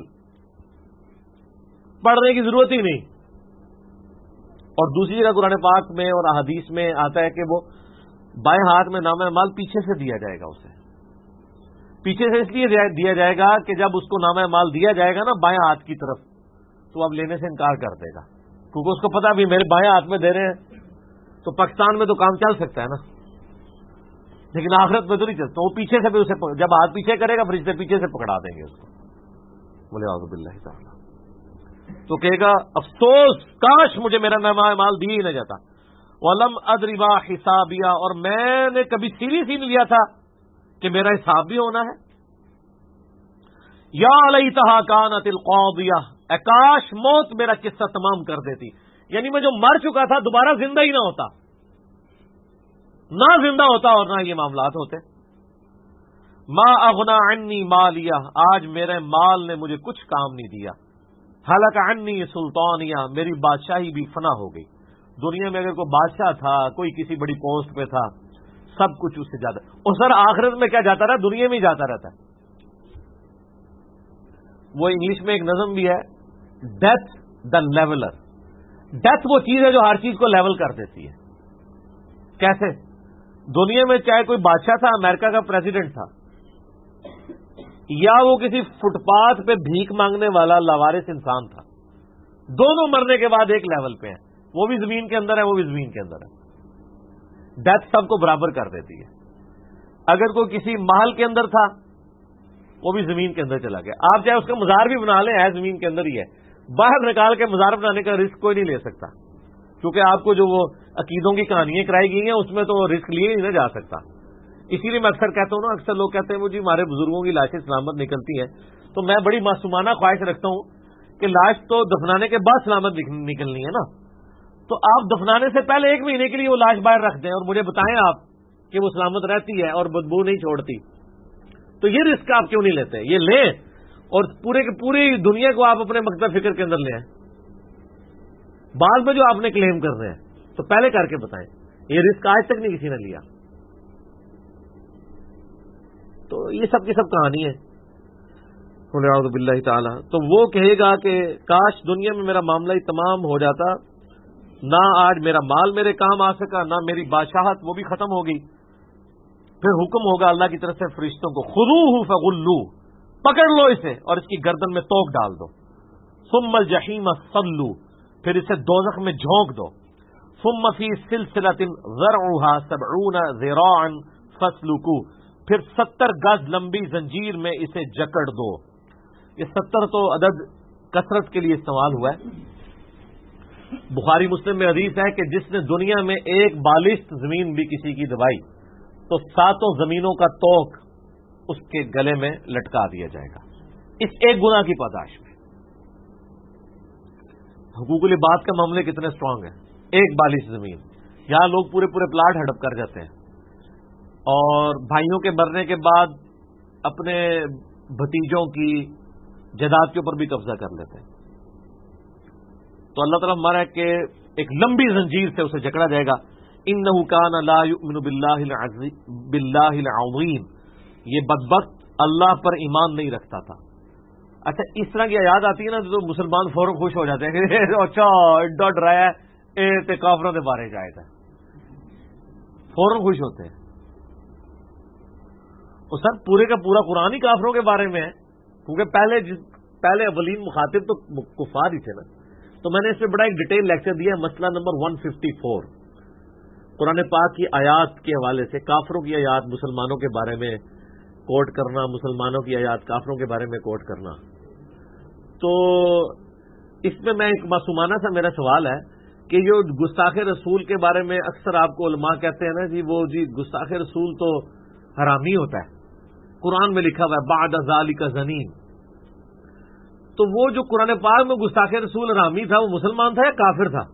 پڑھنے کی ضرورت ہی نہیں. اور دوسری جگہ قرآن پاک میں اور احادیث میں آتا ہے کہ وہ بائیں ہاتھ میں نامہ اعمال پیچھے سے دیا جائے گا. اسے پیچھے سے اس لیے دیا جائے گا کہ جب اس کو نامہ اعمال دیا جائے گا نا بائیں ہاتھ کی طرف، تو اب لینے سے انکار کر دے گا، کیونکہ اس کو پتا بھی میرے بائیں ہاتھ میں دے رہے ہیں تو پاکستان میں تو کام چل سکتا ہے نا، لیکن آخرت میں تو نہیں چلتا. وہ پیچھے سے بھی اسے جب ہاتھ پیچھے کرے گا فرشتے پیچھے سے پکڑا دیں گے اس کو. بولے اعوذ باللہ تعالی. تو کہے گا افسوس، کاش مجھے میرا نامہ اعمال دیا ہی نہ جاتا. وَلَمْ أَدْرِ مَا حِسَابِيَهْ، اور میں نے کبھی سیریس ہی نہیں لیا تھا کہ میرا حساب بھی ہونا ہے. یا لیتہا کانت القاضیہ، اے کاش موت میرا قصہ تمام کر دیتی. یعنی میں جو مر چکا تھا دوبارہ زندہ ہی نہ ہوتا، نہ زندہ ہوتا اور نہ یہ معاملات ہوتے. ما اغنا عنی مالیہ، آج میرے مال نے مجھے کچھ کام نہیں دیا. ہلک عنی سلطانیہ، میری بادشاہی بھی فنا ہو گئی. دنیا میں اگر کوئی بادشاہ تھا، کوئی کسی بڑی پوسٹ پہ تھا، سب کچھ اس سے زیادہ. اور سر آخرت میں کیا جاتا رہا؟ دنیا میں ہی جاتا رہتا ہے. وہ انگلش میں ایک نظم بھی ہے، ڈیتھ دا لیولر. ڈیتھ وہ چیز ہے جو ہر چیز کو لیول کر دیتی ہے. کیسے؟ دنیا میں چاہے کوئی بادشاہ تھا، امریکہ کا پریزیڈنٹ تھا، یا وہ کسی فٹ پاتھ پہ بھیک مانگنے والا لاوارث انسان تھا، دونوں مرنے کے بعد ایک لیول پہ ہیں. وہ بھی زمین کے اندر ہے، وہ بھی زمین کے اندر ہے. ڈیتھ سب کو برابر کر دیتی ہے. اگر کوئی کسی محل کے اندر تھا، وہ بھی زمین کے اندر چلا گیا. آپ چاہے اس کا مزار بھی بنا لیں، ہے زمین کے اندر ہی ہے، باہر نکال کے مزار بنانے کا رسک کوئی نہیں لے سکتا، کیونکہ آپ کو جو وہ عقیدوں کی کہانیاں کرائی گئی ہیں اس میں تو رسک لیے ہی نہیں جا سکتا. اسی لیے میں اکثر کہتا ہوں نا، اکثر لوگ کہتے ہیں وہ جی ہمارے بزرگوں کی لاشیں سلامت نکلتی ہیں، تو میں بڑی معصومانہ خواہش رکھتا ہوں کہ لاش تو دفنانے کے بعد سلامت نکلنی ہے نا. تو آپ دفنانے سے پہلے 1 مہینے کے لیے وہ لاش باہر رکھ دیں اور مجھے بتائیں آپ کہ وہ سلامت رہتی ہے اور بدبو نہیں چھوڑتی. تو یہ رسک آپ کیوں نہیں لیتے؟ یہ لیں اور پوری دنیا کو آپ اپنے مکتب فکر کے اندر لے آئیں. بعد میں جو آپ نے کلیم کر رہے ہیں تو پہلے کر کے بتائیں. یہ رسک آج تک نہیں کسی نے لیا. تو یہ سب کی سب کہانی ہے. اعوذ باللہ تعالی. تو وہ کہے گا کہ کاش دنیا میں میرا معاملہ ہی تمام ہو جاتا، نہ آج میرا مال میرے کام آ سکا، نہ میری بادشاہت وہ بھی ختم ہو گئی. پھر حکم ہوگا اللہ کی طرف سے فرشتوں کو، خذوہ فغلوہ، پکڑ لو اسے اور اس کی گردن میں توق ڈال دو. ثم الجحیم صلوا، پھر اسے دوزخ میں جھونک دو. ثم فی سلسلۃ ذرعها 70 ذراعا فاسلکوہ، پھر 70 گز لمبی زنجیر میں اسے جکڑ دو. یہ 70 تو عدد کثرت کے لیے استعمال ہوا ہے. بخاری مسلم میں حدیث ہے کہ جس نے دنیا میں ایک بالشت زمین بھی کسی کی دبائی تو 7 زمینوں کا توق اس کے گلے میں لٹکا دیا جائے گا اس ایک گناہ کی پاداش میں. حقوق العباد کا معاملے کتنے سٹرانگ ہیں. ایک بالشت زمین، یہاں لوگ پورے پلاٹ ہڑپ کر جاتے ہیں اور بھائیوں کے مرنے کے بعد اپنے بھتیجوں کی جائیداد کے اوپر بھی قبضہ کر لیتے ہیں. تو اللہ تعالیٰ ہمارا ہے کہ ایک لمبی زنجیر سے اسے جکڑا جائے گا. انہ کان لا یؤمن باللہ العظیم، یہ بدبخت اللہ پر ایمان نہیں رکھتا تھا. اچھا اس طرح کی آیات آتی ہے نا تو مسلمان فوراً خوش ہو جاتے ہیں کہ اچھا ایڈا ڈرایا ہے کافروں کے بارے جائے گا، فوراً خوش ہوتے ہیں. اور سر پورے کا پورا قرآن ہی کافروں کے بارے میں ہے، کیونکہ پہلے اولین مخاطب تو کفار ہی تھے نا. تو میں نے اس میں بڑا ایک ڈیٹیل لیکچر دیا ہے، مسئلہ نمبر 154، قرآن پاک کی آیات کے حوالے سے کافروں کی آیات مسلمانوں کے بارے میں کوٹ کرنا، مسلمانوں کی آیات کافروں کے بارے میں کوٹ کرنا. تو اس میں ایک معصومانہ سا میرا سوال ہے کہ جو گستاخ رسول کے بارے میں اکثر آپ کو علماء کہتے ہیں نا جی وہ جی گستاخ رسول تو حرامی ہوتا ہے، قرآن میں لکھا ہوا ہے بعد ذالک زنیم. تو وہ جو قرآن پاک میں گستاخ رسول حرامی تھا وہ مسلمان تھا یا کافر تھا؟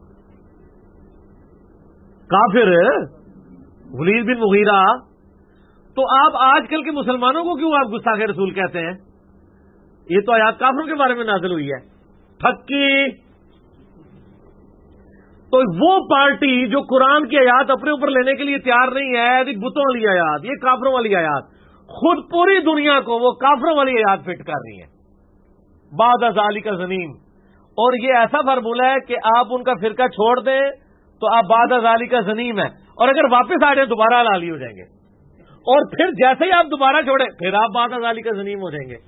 کافر، ولید بن مغیرہ. تو آپ آج کل کے مسلمانوں کو کیوں آپ گستاخ رسول کہتے ہیں؟ یہ تو آیات کافروں کے بارے میں نازل ہوئی ہے. پھکی. تو وہ پارٹی جو قرآن کی آیات اپنے اوپر لینے کے لیے تیار نہیں ہے، بتوں والی آیات، یہ کافروں والی آیات، خود پوری دنیا کو وہ کافروں والی آیات فٹ کر رہی ہیں بعد ذالک زنیم. اور یہ ایسا فارمولہ ہے کہ آپ ان کا فرقہ چھوڑ دیں تو آپ بعد ذالک زنیم ہے، اور اگر واپس آ جائیں دوبارہ حلالی ہو جائیں گے، اور پھر جیسے ہی آپ دوبارہ چھوڑیں پھر آپ بعد ذالک زنیم ہو جائیں گے.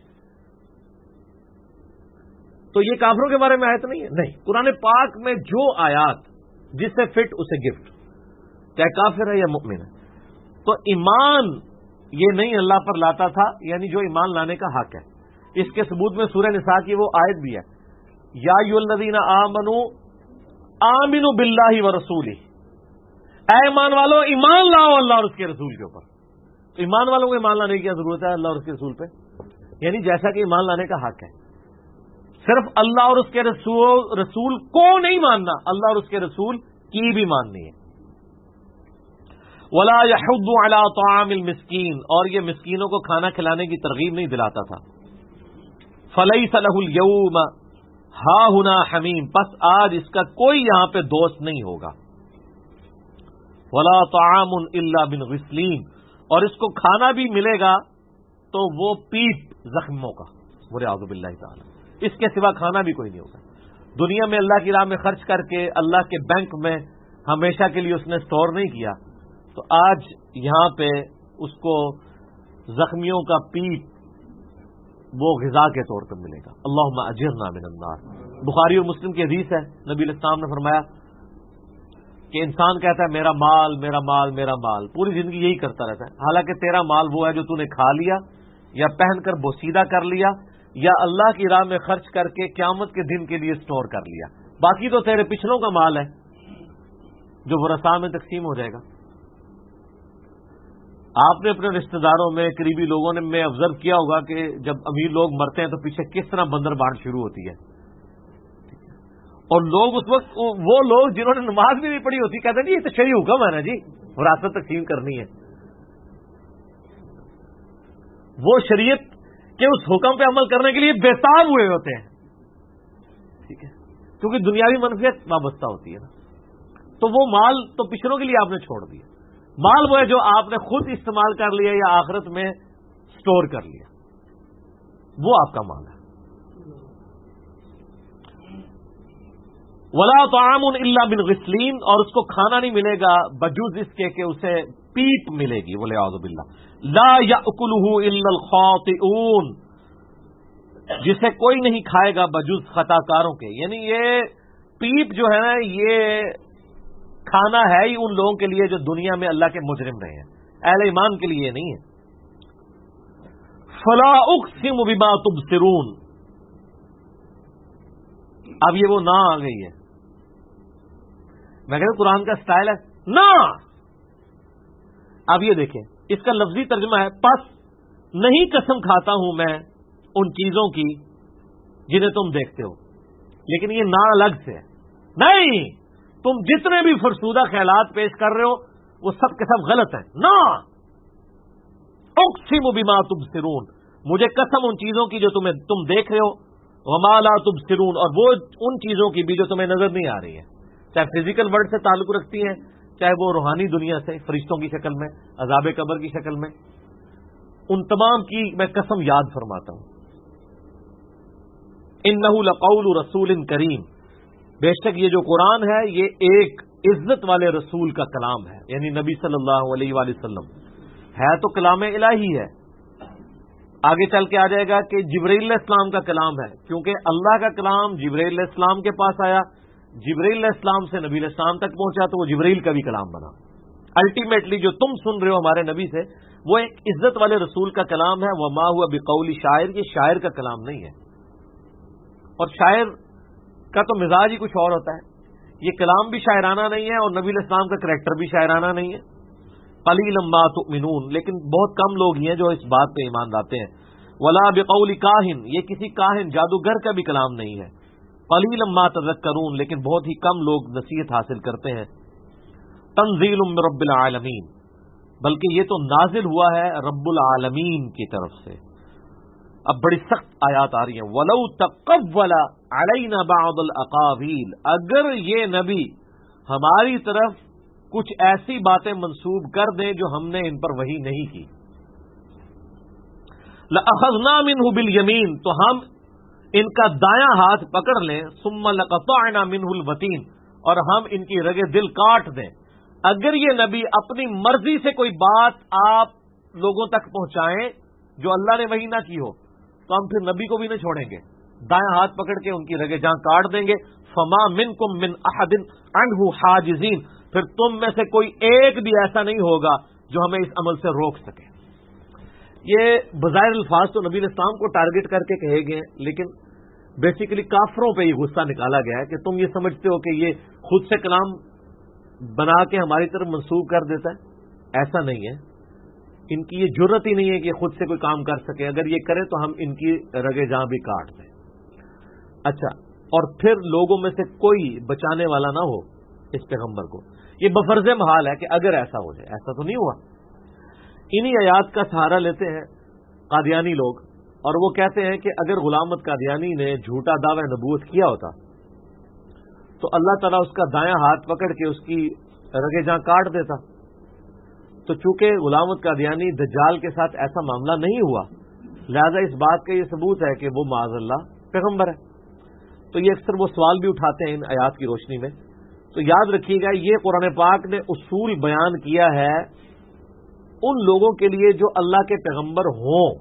تو یہ کافروں کے بارے میں آیت نہیں ہے. نہیں، قرآن پاک میں جو آیات جس سے فٹ اسے گفٹ، چاہے کافر ہے یا مومن ہے. تو ایمان یہ نہیں اللہ پر لاتا تھا، یعنی جو ایمان لانے کا حق ہے. اس کے ثبوت میں سورہ نساء کی وہ آیت بھی ہے، یا ایھا الذین آمنوا آمنوا باللہ ورسولہ، اے ایمان والو ایمان لاؤ اللہ اور اس کے رسول کے اوپر. تو ایمان والوں کو ایمان لانے کی کیا ضرورت ہے اللہ اور اس کے رسول پہ؟ یعنی جیسا کہ ایمان لانے کا حق ہے، صرف اللہ اور اس کے رسول کو نہیں ماننا، اللہ اور اس کے رسول کی بھی ماننی ہے. ولا يحض على طعام المسکین، اور یہ مسکینوں کو کھانا کھلانے کی ترغیب نہیں دلاتا تھا. فلیس له اليوم ہاہنا حمیم، پس آج اس کا کوئی یہاں پہ دوست نہیں ہوگا. ولا طعام الا من غسلین، اور اس کو کھانا بھی ملے گا تو وہ پیپ زخموں کا، والعیاذ باللہ تعالی، اس کے سوا کھانا بھی کوئی نہیں ہوگا۔ دنیا میں اللہ کی راہ میں خرچ کر کے اللہ کے بینک میں ہمیشہ کے لیے اس نے سٹور نہیں کیا، تو آج یہاں پہ اس کو زخمیوں کا پیپ وہ غذا کے طور پر ملے گا۔ اللہم اجرنا من النار۔ بخاری اور مسلم کی حدیث ہے، نبی علیہ السلام نے فرمایا کہ انسان کہتا ہے میرا مال میرا مال میرا مال، پوری زندگی یہی کرتا رہتا ہے، حالانکہ تیرا مال وہ ہے جو تو نے کھا لیا یا پہن کر بوسیدہ کر لیا یا اللہ کی راہ میں خرچ کر کے قیامت کے دن کے لیے سٹور کر لیا، باقی تو تیرے پچھلوں کا مال ہے جو ورثاء میں تقسیم ہو جائے گا۔ آپ نے اپنے رشتہ داروں میں قریبی لوگوں نے میں آبزرو کیا ہوگا کہ جب امیر لوگ مرتے ہیں تو پیچھے کس طرح بندر بانٹ شروع ہوتی ہے، اور لوگ اس وقت وہ لوگ جنہوں نے نماز بھی نہیں پڑھی ہوتی کہتے ہیں جی یہ تو شرعی حکم ہے نا جی، وراثت تقسیم کرنی ہے، وہ شریعت کے اس حکم پہ عمل کرنے کے لیے بےتاب ہوئے ہوتے ہیں، ٹھیک ہے، کیونکہ دنیاوی منفعت وابستہ ہوتی ہے نا، تو وہ مال تو پچھلوں کے لیے آپ نے چھوڑ دیا، مال وہ ہے جو آپ نے خود استعمال کر لیا یا آخرت میں سٹور کر لیا، وہ آپ کا مال ہے۔ ولا طعام الا من غسلین، اور اس کو کھانا نہیں ملے گا بجوز اس کے کہ اسے پیپ ملے گی، والعیاذ باللہ، لا یاکلہ الا الخاطئون، جسے کوئی نہیں کھائے گا بجوز خطا کاروں کے، یعنی یہ پیپ جو ہے نا یہ کھانا ہے ہی ان لوگوں کے لیے جو دنیا میں اللہ کے مجرم رہے ہیں، اہل ایمان کے لیے نہیں ہے۔ فلا اقسم بما تبصرون، اب یہ وہ نہ آ گئی ہے، میں کہتا ہوں قرآن کا سٹائل ہے نا۔ اب یہ دیکھیں اس کا لفظی ترجمہ ہے پس نہیں قسم کھاتا ہوں میں ان چیزوں کی جنہیں تم دیکھتے ہو، لیکن یہ نہ الگ سے ہے، نہیں تم جتنے بھی فرسودہ خیالات پیش کر رہے ہو وہ سب کے سب غلط ہیں، نہ اقسم بما تبصرون، مجھے قسم ان چیزوں کی جو تم دیکھ رہے ہو، وما لا تبصرون، اور وہ ان چیزوں کی بھی جو تمہیں نظر نہیں آ رہی ہے، چاہے فزیکل ورلڈ سے تعلق رکھتی ہیں چاہے وہ روحانی دنیا سے فرشتوں کی شکل میں، عذاب قبر کی شکل میں، ان تمام کی میں قسم یاد فرماتا ہوں۔ انہ لقول رسول کریم، بے شک یہ جو قرآن ہے یہ ایک عزت والے رسول کا کلام ہے، یعنی نبی صلی اللہ علیہ وآلہ وسلم ہے، تو کلام الہی ہے۔ آگے چل کے آ جائے گا کہ جبرائیل علیہ السلام کا کلام ہے، کیونکہ اللہ کا کلام جبرائیل علیہ السلام کے پاس آیا، جبرائیل علیہ السلام سے نبی علیہ السلام تک پہنچا تو وہ جبرائیل کا بھی کلام بنا۔ الٹیمیٹلی جو تم سن رہے ہو ہمارے نبی سے وہ ایک عزت والے رسول کا کلام ہے، وما ہوا بقول شاعر، یہ شاعر کا کلام نہیں ہے، اور شاعر کا تو مزاج ہی کچھ اور ہوتا ہے، یہ کلام بھی شاعرانہ نہیں ہے اور نبی علیہ السلام کا کریکٹر بھی شاعرانہ نہیں ہے۔ قلیلا ما تؤمنون، لیکن بہت کم لوگ ہیں جو اس بات پہ ایمان لاتے ہیں۔ ولا بقول کاہن، یہ کسی کاہن جادوگر کا بھی کلام نہیں ہے۔ قلیلا ما تذکرون، لیکن بہت ہی کم لوگ نصیحت حاصل کرتے ہیں۔ تنزیل من رب العالمین، بلکہ یہ تو نازل ہوا ہے رب العالمین کی طرف سے۔ اب بڑی سخت آیات آ رہی ہیں۔ وَلَوْ تَقَوَّلَ عَلَيْنَا بَعْضَ الْأَقَاوِيلِ، اگر یہ نبی ہماری طرف کچھ ایسی باتیں منسوب کر دیں جو ہم نے ان پر وحی نہیں کی، لَأَخَذْنَا مِنْهُ بِالْيَمِينِ، تو ہم ان کا دایاں ہاتھ پکڑ لیں، ثُمَّ لَقَطَعْنَا مِنْهُ الْوَتِينَ، اور ہم ان کی رگے دل کاٹ دیں۔ اگر یہ نبی اپنی مرضی سے کوئی بات آپ لوگوں تک پہنچائیں جو اللہ نے وحی نہ کی ہو تو ہم پھر نبی کو بھی نہیں چھوڑیں گے، دائیں ہاتھ پکڑ کے ان کی رگے جہاں کاٹ دیں گے۔ فما منکم من احد عنہ حاجزین، پھر تم میں سے کوئی ایک بھی ایسا نہیں ہوگا جو ہمیں اس عمل سے روک سکے۔ یہ بظاہر الفاظ تو نبی علیہ السلام کو ٹارگٹ کر کے کہے گئے، لیکن بیسیکلی کافروں پہ یہ غصہ نکالا گیا ہے کہ تم یہ سمجھتے ہو کہ یہ خود سے کلام بنا کے ہماری طرف منسوب کر دیتا ہے، ایسا نہیں ہے۔ ان کی یہ جرت ہی نہیں ہے کہ خود سے کوئی کام کر سکے، اگر یہ کرے تو ہم ان کی رگے جہاں بھی کاٹ دیں۔ اچھا، اور پھر لوگوں میں سے کوئی بچانے والا نہ ہو اس پیغمبر کو، یہ بفرض محال ہے کہ اگر ایسا ہو جائے، ایسا تو نہیں ہوا۔ انہی آیات کا سہارا لیتے ہیں قادیانی لوگ، اور وہ کہتے ہیں کہ اگر غلام احمد قادیانی نے جھوٹا دعوی نبوت کیا ہوتا تو اللہ تعالیٰ اس کا دایاں ہاتھ پکڑ کے اس کی رگے جہاں کاٹ دیتا. تو چونکہ غلام احمد قادیانی دجال کے ساتھ ایسا معاملہ نہیں ہوا، لہذا اس بات کا یہ ثبوت ہے کہ وہ معاذ اللہ پیغمبر ہے. تو یہ اکثر وہ سوال بھی اٹھاتے ہیں ان آیات کی روشنی میں. تو یاد رکھیے گا، یہ قرآن پاک نے اصول بیان کیا ہے ان لوگوں کے لیے جو اللہ کے پیغمبر ہوں.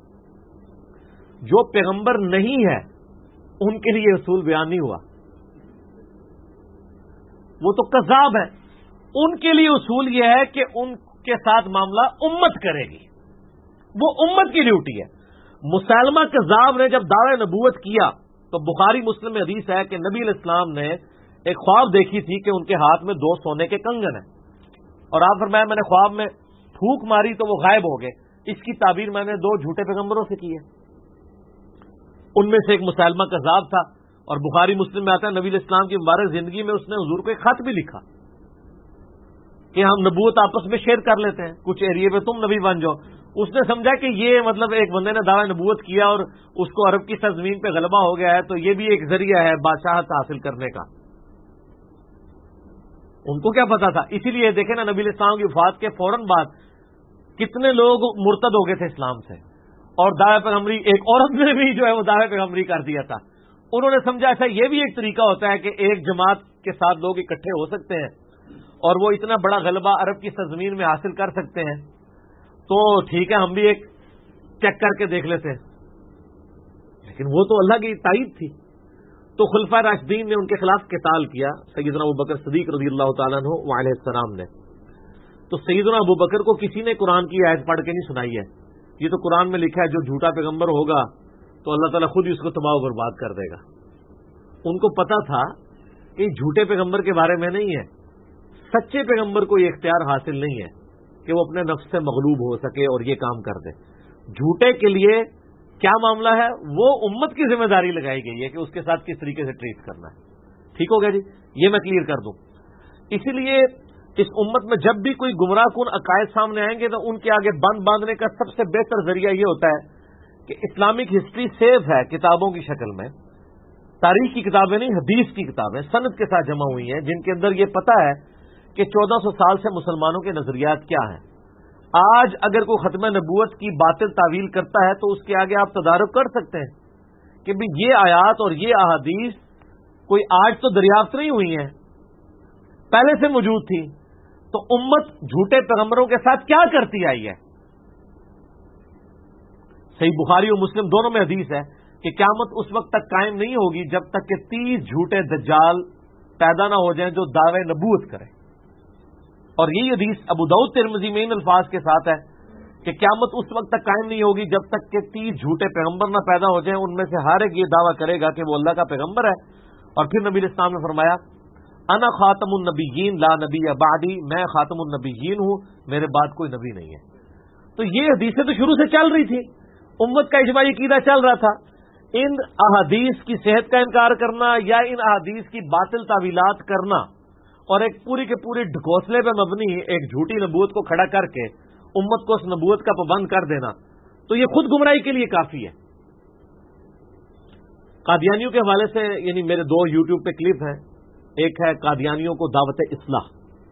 جو پیغمبر نہیں ہے ان کے لیے اصول بیان نہیں ہوا، وہ تو کذاب ہے. ان کے لیے اصول یہ ہے کہ ان کے ساتھ معاملہ امت کرے گی، وہ امت کی ڈیوٹی ہے. مسلمہ کذاب نے جب دعوی نبوت کیا تو بخاری مسلم میں حدیث ہے کہ نبی علیہ السلام نے ایک خواب دیکھی تھی کہ ان کے ہاتھ میں 2 سونے کے کنگن ہیں، اور آپ فرمایا میں نے خواب میں پھونک ماری تو وہ غائب ہو گئے. اس کی تعبیر میں نے 2 جھوٹے پیغمبروں سے کی ہے. ان میں سے ایک مسلمہ کذاب تھا، اور بخاری مسلم میں آتا ہے نبی علیہ السلام کی مبارک زندگی میں اس نے حضور کو ایک خط بھی لکھا کہ ہم نبوت آپس میں شیئر کر لیتے ہیں، کچھ ایریے پہ تم نبی بن جاؤ. اس نے سمجھا کہ یہ مطلب ایک بندے نے دعوی نبوت کیا اور اس کو عرب کی سرزمین پہ غلبہ ہو گیا ہے، تو یہ بھی ایک ذریعہ ہے بادشاہت حاصل کرنے کا. ان کو کیا پتا تھا؟ اسی لیے دیکھیں نا، نبی علیہ السلام کی وفات کے فوراً بعد کتنے لوگ مرتد ہو گئے تھے اسلام سے، اور دعوی پیغمبری ایک عورت نے بھی جو ہے وہ دعوی پیغمبری کر دیا تھا. انہوں نے سمجھا ایسا یہ بھی ایک طریقہ ہوتا ہے کہ ایک جماعت کے ساتھ لوگ اکٹھے ہو سکتے ہیں اور وہ اتنا بڑا غلبہ عرب کی سرزمین میں حاصل کر سکتے ہیں، تو ٹھیک ہے ہم بھی ایک چیک کر کے دیکھ لیتے ہیں. لیکن وہ تو اللہ کی تائید تھی. تو خلفائے راشدین نے ان کے خلاف قتال کیا، سیدنا ابوبکر صدیق رضی اللہ تعالیٰ عنہ وعلیہ السلام نے. تو سیدنا ابوبکر کو کسی نے قرآن کی آیت پڑھ کے نہیں سنائی ہے. یہ تو قرآن میں لکھا ہے جو جھوٹا پیغمبر ہوگا تو اللہ تعالیٰ خود ہی اس کو تباہ و برباد کر دے گا. ان کو پتا تھا کہ جھوٹے پیغمبر کے بارے میں نہیں ہے، سچے پیغمبر کو یہ اختیار حاصل نہیں ہے کہ وہ اپنے نفس سے مغلوب ہو سکے اور یہ کام کر دے. جھوٹے کے لیے کیا معاملہ ہے، وہ امت کی ذمہ داری لگائی گئی ہے کہ اس کے ساتھ کس طریقے سے ٹریٹ کرنا ہے. ٹھیک ہو گیا جی، یہ میں کلیئر کر دوں. اسی لیے اس امت میں جب بھی کوئی گمراہ کن عقائد سامنے آئیں گے تو ان کے آگے بند باندھنے کا سب سے بہتر ذریعہ یہ ہوتا ہے کہ اسلامک ہسٹری سیف ہے کتابوں کی شکل میں. تاریخ کی کتابیں نہیں، حدیث کی کتابیں سند کے ساتھ جمع ہوئی ہیں، جن کے اندر یہ پتا ہے کہ 1400 سال سے مسلمانوں کے نظریات کیا ہیں. آج اگر کوئی ختم نبوت کی باطل تعویل کرتا ہے تو اس کے آگے آپ تدارک کر سکتے ہیں کہ بھی یہ آیات اور یہ احادیث کوئی آج تو دریافت نہیں ہوئی ہیں، پہلے سے موجود تھی. تو امت جھوٹے پیغمبروں کے ساتھ کیا کرتی آئی ہے؟ صحیح بخاری اور مسلم دونوں میں حدیث ہے کہ قیامت اس وقت تک قائم نہیں ہوگی جب تک کہ 30 جھوٹے دجال پیدا نہ ہو جائیں جو دعوے نبوت کریں. اور یہی حدیث ابو داؤد ترمذی میں ان الفاظ کے ساتھ ہے کہ قیامت اس وقت تک قائم نہیں ہوگی جب تک کہ 30 جھوٹے پیغمبر نہ پیدا ہو جائیں، ان میں سے ہر ایک یہ دعویٰ کرے گا کہ وہ اللہ کا پیغمبر ہے. اور پھر نبی علیہ السلام نے فرمایا انا خاتم النبیین لا نبی بعدی، میں خاتم النبیین ہوں، میرے بعد کوئی نبی نہیں ہے. تو یہ حدیثیں تو شروع سے چل رہی تھی، امت کا اجماعی عقیدہ چل رہا تھا. ان احادیث کی صحت کا انکار کرنا یا ان احادیث کی باطل تعویلات کرنا اور ایک پوری کے پوری ڈھکوسلے پہ مبنی ایک جھوٹی نبوت کو کھڑا کر کے امت کو اس نبوت کا پابند کر دینا، تو یہ خود گمراہی کے لیے کافی ہے. قادیانیوں کے حوالے سے یعنی میرے 2 یوٹیوب پہ کلپ ہیں. ایک ہے قادیانیوں کو دعوت اصلاح،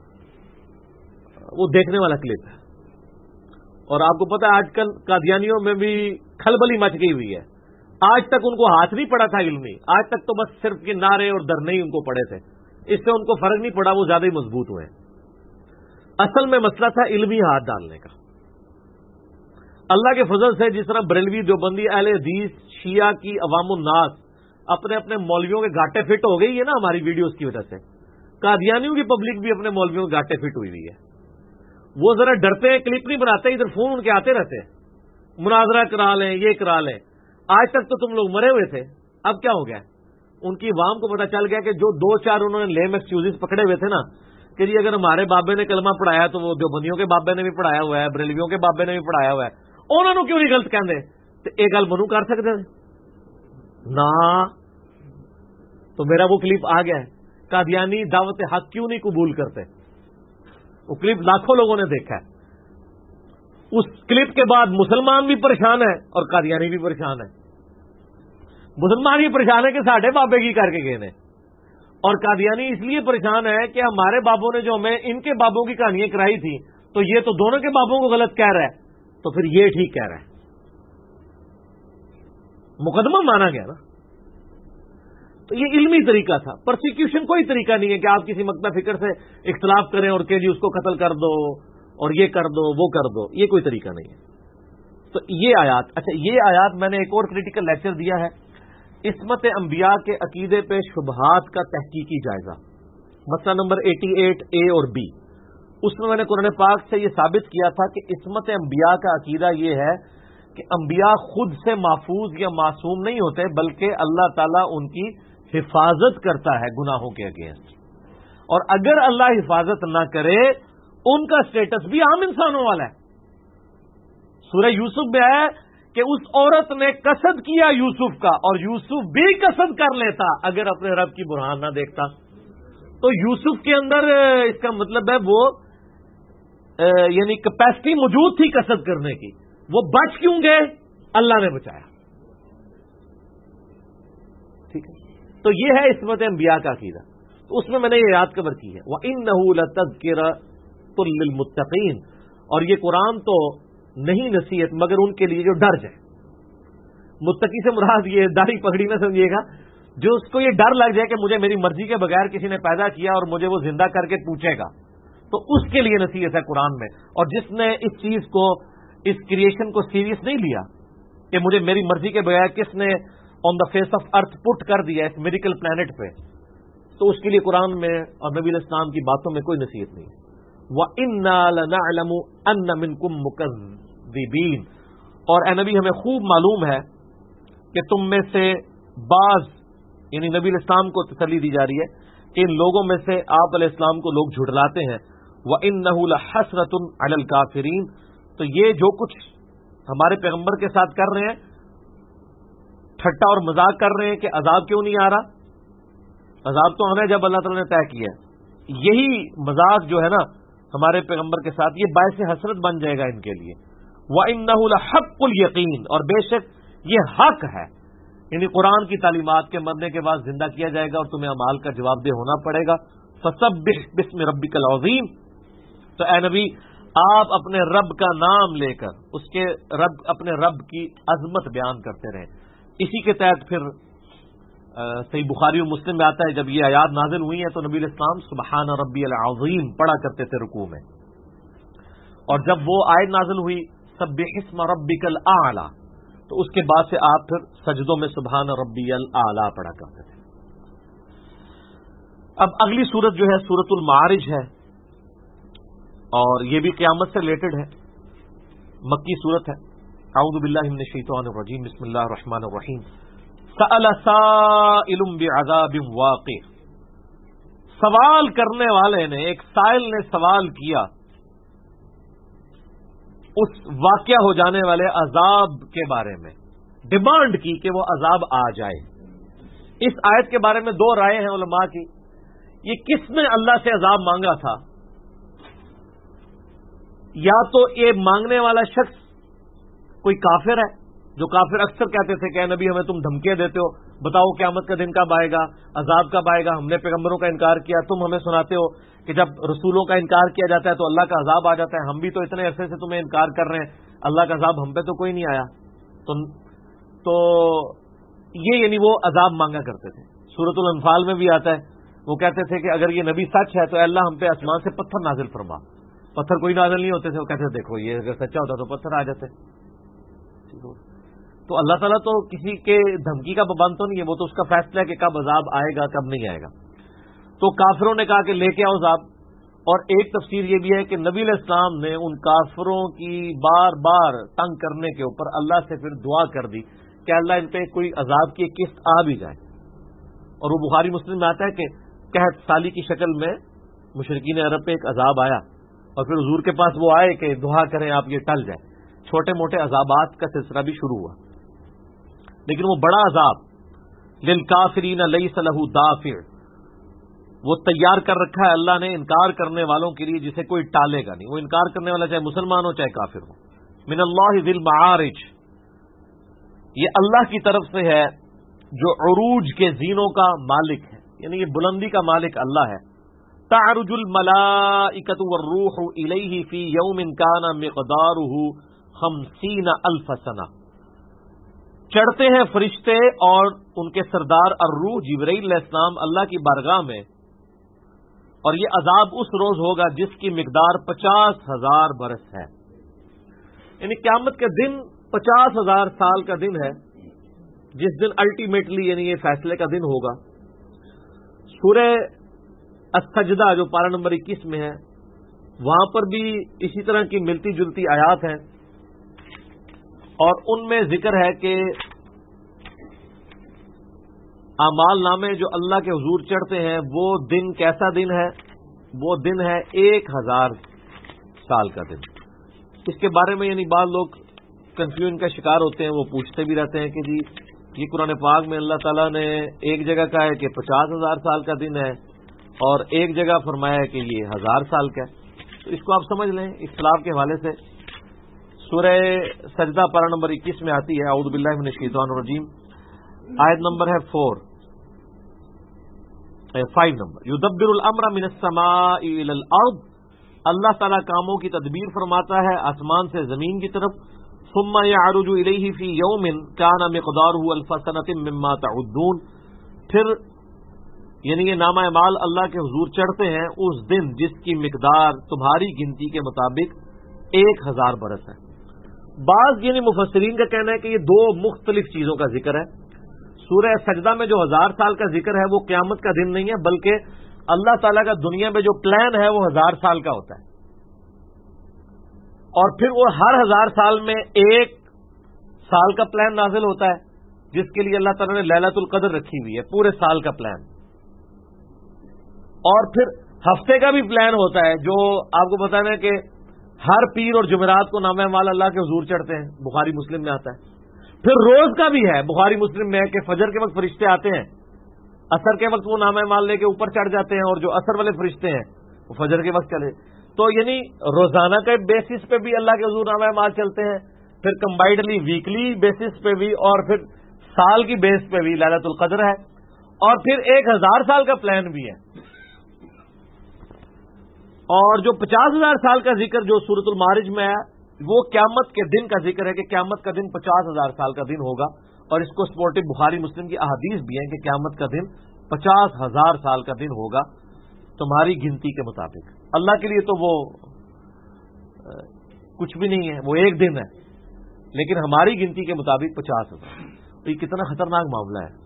وہ دیکھنے والا کلپ ہے. اور آپ کو پتا ہے آج کل قادیانیوں میں بھی کھلبلی مچ گئی ہوئی ہے. آج تک ان کو ہاتھ نہیں پڑا تھا علمی، آج تک تو بس صرف کے نعرے اور دھرنے ہی ان کو پڑے تھے، اس سے ان کو فرق نہیں پڑا، وہ زیادہ ہی مضبوط ہوئے. اصل میں مسئلہ تھا علمی ہاتھ ڈالنے کا. اللہ کے فضل سے جس طرح بریلوی دیوبندی اہل حدیث شیعہ کی عوام الناس اپنے اپنے مولویوں کے گھاٹے فٹ ہو گئی ہے نا ہماری ویڈیوز کی وجہ سے، قادیانیوں کی پبلک بھی اپنے مولویوں کے گھاٹے فٹ ہوئی ہوئی ہے. وہ ذرا ڈرتے ہیں، کلپ نہیں بناتے، ادھر فون ان کے آتے رہتے ہیں، مناظرہ کرا لیں، یہ کرا لیں. آج تک تو تم لوگ مرے ہوئے تھے، اب کیا ہو گیا؟ ان کی عوام کو پتا چل گیا کہ جو 2-4 انہوں نے لیم ایکسکیوزز پکڑے ہوئے تھے نا کہ جی اگر ہمارے بابے نے کلمہ پڑھایا تو وہ دیوبندیوں کے بابے نے بھی پڑھایا ہوا ہے، بریلویوں کے بابے نے بھی پڑھایا ہوا ہے، انہوں نے کیوں نہیں غلط کہندے؟ تو ایک گل منو کر سکتے نا. تو میرا وہ کلپ آ گیا ہے، قادیانی دعوت حق کیوں نہیں قبول کرتے، وہ کلپ لاکھوں لوگوں نے دیکھا ہے. اس کلپ کے بعد مسلمان بھی پریشان ہے اور قادیانی بھی پریشان ہے. مسلمان یہ پریشان ہے کہ ساڈے بابے کی کر کے گئے نے، اور قادیانی اس لیے پریشان ہے کہ ہمارے بابوں نے جو ہمیں ان کے بابوں کی کہانیاں کرائی تھی تو یہ تو دونوں کے بابوں کو غلط کہہ رہا ہے، تو پھر یہ ٹھیک کہہ رہا ہے. مقدمہ مانا گیا نا. تو یہ علمی طریقہ تھا. پرسیکیوشن کوئی طریقہ نہیں ہے کہ آپ کسی مقطع فکر سے اختلاف کریں اور کہ جی اس کو قتل کر دو اور یہ کر دو وہ کر دو، یہ کوئی طریقہ نہیں ہے. تو یہ آیات، اچھا یہ آیات میں نے ایک اور کریٹیکل لیکچر دیا ہے، عصمت انبیاء کے عقیدے پہ شبہات کا تحقیقی جائزہ، مسئلہ نمبر 88 اے اور بی. اس میں نے قرآن پاک سے یہ ثابت کیا تھا کہ عصمت انبیاء کا عقیدہ یہ ہے کہ انبیاء خود سے محفوظ یا معصوم نہیں ہوتے، بلکہ اللہ تعالیٰ ان کی حفاظت کرتا ہے گناہوں کے اگینسٹ. اور اگر اللہ حفاظت نہ کرے ان کا سٹیٹس بھی عام انسانوں والا ہے. سورہ یوسف میں ہے کہ اس عورت نے قصد کیا یوسف کا، اور یوسف بھی قصد کر لیتا اگر اپنے رب کی برہان نہ دیکھتا. تو یوسف کے اندر اس کا مطلب ہے وہ یعنی کیپیسٹی موجود تھی قصد کرنے کی، وہ بچ کیوں گئے؟ اللہ نے بچایا. ٹھیک ہے، تو یہ ہے عصمت انبیاء کا عقیدہ. تو اس میں نے یہ یاد کور کی ہے، وَإِنَّهُ لَتَذْكِرَةٌ لِّلْمُتَّقِينَ، اور یہ قرآن تو نہیں نصیحت مگر ان کے لیے جو ڈر جائے. متقی سے مراد یہ داڑھی پگڑی نہ سمجھیے گا، جو اس کو یہ ڈر لگ جائے کہ مجھے میری مرضی کے بغیر کسی نے پیدا کیا اور مجھے وہ زندہ کر کے پوچھے گا، تو اس کے لیے نصیحت ہے قرآن میں. اور جس نے اس چیز کو، اس کریشن کو سیریس نہیں لیا کہ مجھے میری مرضی کے بغیر کس نے آن دا فیس آف ارتھ پٹ کر دیا اس میریکل پلانٹ پہ، تو اس کے لیے قرآن میں اور نبی علیہ السلام کی باتوں میں کوئی نصیحت نہیں. وَإِنَّا لَنَعْلَمُ أَنَّ مِنْكُمْ مُكَذِّبِينَ، اور اے نبی ہمیں خوب معلوم ہے کہ تم میں سے بعض، یعنی نبی علیہ السلام کو تسلی دی جا رہی ہے کہ ان لوگوں میں سے آپ علیہ السلام کو لوگ جھٹلاتے ہیں. وَإِنَّهُ لَحَسْرَةٌ عَلَى الْكَافِرِينَ، تو یہ جو کچھ ہمارے پیغمبر کے ساتھ کر رہے ہیں، ٹھٹا اور مذاق کر رہے ہیں کہ عذاب کیوں نہیں آ رہا، عذاب تو آنا ہے جب اللہ تعالیٰ نے طے کیا ہے. یہی مذاق جو ہے نا ہمارے پیغمبر کے ساتھ، یہ باعث حسرت بن جائے گا ان کے لیے. وَإِنَّهُ لَحَقُّ الْيَقِينِ، اور بے شک یہ حق ہے، یعنی قرآن کی تعلیمات کے مرنے کے بعد زندہ کیا جائے گا اور تمہیں اعمال کا جواب دہ ہونا پڑے گا. فَسَبِّحْ بِاسْمِ رَبِّكَ الْعَظِيمِ، تو اے نبی آپ اپنے رب کا نام لے کر اس کے رب، اپنے رب کی عظمت بیان کرتے رہیں. اسی کے تحت پھر صحیح بخاری و مسلم میں آتا ہے جب یہ آیات نازل ہوئی ہیں تو نبی علیہ السلام سبحان ربی العظیم پڑھا کرتے تھے رکوع میں، اور جب وہ آیت نازل ہوئی سبح اسم ربک الاعلی، تو اس کے بعد سے آپ پھر سجدوں میں سبحان ربی الاعلی پڑھا کرتے تھے. اب اگلی سورت جو ہے سورۃ المعارج ہے، اور یہ بھی قیامت سے ریلیٹڈ ہے، مکی سورت ہے. اعوذ باللہ من الشیطان الرجیم، بسم اللہ الرحمن الرحیم. سأل سائل بعذاب واقع، سوال کرنے والے نے، ایک سائل نے سوال کیا اس واقعہ ہو جانے والے عذاب کے بارے میں، ڈیمانڈ کی کہ وہ عذاب آ جائے. اس آیت کے بارے میں دو رائے ہیں علماء کی. یہ کس نے اللہ سے عذاب مانگا تھا؟ یا تو یہ مانگنے والا شخص کوئی کافر ہے، جو کافر اکثر کہتے تھے کہ اے نبی ہمیں تم دھمکیاں دیتے ہو، بتاؤ قیامت کا دن کب آئے گا، عذاب کب آئے گا، ہم نے پیغمبروں کا انکار کیا، تم ہمیں سناتے ہو کہ جب رسولوں کا انکار کیا جاتا ہے تو اللہ کا عذاب آ جاتا ہے، ہم بھی تو اتنے عرصے سے تمہیں انکار کر رہے ہیں، اللہ کا عذاب ہم پہ تو کوئی نہیں آیا. تو یہ یعنی وہ عذاب مانگا کرتے تھے. سورۃ الانفال میں بھی آتا ہے، وہ کہتے تھے کہ اگر یہ نبی سچ ہے تو اے اللہ ہم پہ آسمان سے پتھر نازل فرما. پتھر کوئی نازل نہیں ہوتے تھے، وہ کہتے تھے دیکھو یہ اگر سچا ہوتا تو پتھر آ جاتے. تو اللہ تعالیٰ تو کسی کے دھمکی کا پابند تو نہیں ہے، وہ تو اس کا فیصلہ ہے کہ کب عذاب آئے گا کب نہیں آئے گا. تو کافروں نے کہا کہ لے کے آؤ عذاب. اور ایک تفسیر یہ بھی ہے کہ نبی علیہ السلام نے ان کافروں کی بار بار تنگ کرنے کے اوپر اللہ سے پھر دعا کر دی کہ اللہ ان پہ کوئی عذاب کی قسط آ بھی جائے. اور وہ بخاری مسلم میں آتا ہے کہ قحط سالی کی شکل میں مشرکین عرب پہ ایک عذاب آیا، اور پھر حضور کے پاس وہ آئے کہ دعا کریں آپ یہ ٹل جائے. چھوٹے موٹے عذابات کا سلسلہ بھی شروع ہوا، لیکن وہ بڑا عذاب للکافرین لیس لہ دافع، وہ تیار کر رکھا ہے اللہ نے انکار کرنے والوں کے لیے جسے کوئی ٹالے گا نہیں. وہ انکار کرنے والا چاہے مسلمان ہو چاہے کافر ہو. من اللہ ذی المعارج، یہ اللہ کی طرف سے ہے جو عروج کے زینوں کا مالک ہے. یعنی یہ بلندی کا مالک اللہ ہے. تعرج الملائکۃ والروح الیہ فی یوم کان مقدارہ 50,000 سنہ. چڑھتے ہیں فرشتے اور ان کے سردار الروح جبرائیل علیہ السلام اللہ کی بارگاہ میں، اور یہ عذاب اس روز ہوگا جس کی مقدار 50,000 برس ہے. یعنی قیامت کے دن 50,000 سال کا دن ہے، جس دن الٹیمیٹلی یعنی یہ فیصلے کا دن ہوگا. سورہ السجدہ جو پارہ نمبر 21 میں ہے، وہاں پر بھی اسی طرح کی ملتی جلتی آیات ہیں، اور ان میں ذکر ہے کہ اعمال نامے جو اللہ کے حضور چڑھتے ہیں وہ دن کیسا دن ہے؟ وہ دن ہے 1000 سال کا دن. اس کے بارے میں یعنی بعض لوگ کنفیوژن کا شکار ہوتے ہیں، وہ پوچھتے بھی رہتے ہیں کہ جی یہ قرآن پاک میں اللہ تعالیٰ نے ایک جگہ کہا ہے کہ 50,000 سال کا دن ہے اور ایک جگہ فرمایا ہے کہ یہ 1000 سال کا ہے. تو اس کو آپ سمجھ لیں اختلاف کے حوالے سے. سورہ سجدہ پارہ نمبر 21 میں آتی ہے، اعوذ باللہ من الشیطان الرجیم، آیت نمبر ہے 5 نمبر. یدبر الامر من السماء الى الارض. اللہ تعالیٰ کاموں کی تدبیر فرماتا ہے آسمان سے زمین کی طرف. ثم يعرج الیہ فی یوم کان مقدارہ 1000 سنۃ مما تعدون. پھر یعنی یہ نامہ اعمال اللہ کے حضور چڑھتے ہیں اس دن جس کی مقدار تمہاری گنتی کے مطابق 1000 برس ہے. بعض یعنی مفسرین کا کہنا ہے کہ یہ دو مختلف چیزوں کا ذکر ہے. سورہ سجدہ میں جو 1000 سال کا ذکر ہے وہ قیامت کا دن نہیں ہے، بلکہ اللہ تعالیٰ کا دنیا میں جو پلان ہے وہ 1000 سال کا ہوتا ہے، اور پھر وہ ہر 1000 سال میں ایک سال کا پلان نازل ہوتا ہے جس کے لیے اللہ تعالیٰ نے لیلۃ القدر رکھی ہوئی ہے، پورے سال کا پلان. اور پھر ہفتے کا بھی پلان ہوتا ہے جو آپ کو بتانا ہے کہ ہر پیر اور جمعرات کو نامہ اعمال اللہ کے حضور چڑھتے ہیں، بخاری مسلم میں آتا ہے. پھر روز کا بھی ہے بخاری مسلم میں کہ فجر کے وقت فرشتے آتے ہیں، عصر کے وقت وہ نامہ اعمال لے کے اوپر چڑھ جاتے ہیں، اور جو عصر والے فرشتے ہیں وہ فجر کے وقت چلے. تو یعنی روزانہ کے بیسس پہ بھی اللہ کے حضور نامہ اعمال چلتے ہیں، پھر کمبائنڈلی ویکلی بیسس پہ بھی، اور پھر سال کی بیس پہ بھی لیلۃ القدر ہے، اور پھر 1000 سال کا پلان بھی ہے. اور جو 50,000 سال کا ذکر جو سورۃ المعارج میں ہے وہ قیامت کے دن کا ذکر ہے کہ قیامت کا دن 50,000 سال کا دن ہوگا. اور اس کو سپورٹو بخاری مسلم کی احادیث بھی ہیں کہ قیامت کا دن 50,000 سال کا دن ہوگا تمہاری گنتی کے مطابق. اللہ کے لیے تو وہ کچھ بھی نہیں ہے، وہ ایک دن ہے، لیکن ہماری گنتی کے مطابق 50,000. تو یہ کتنا خطرناک معاملہ ہے.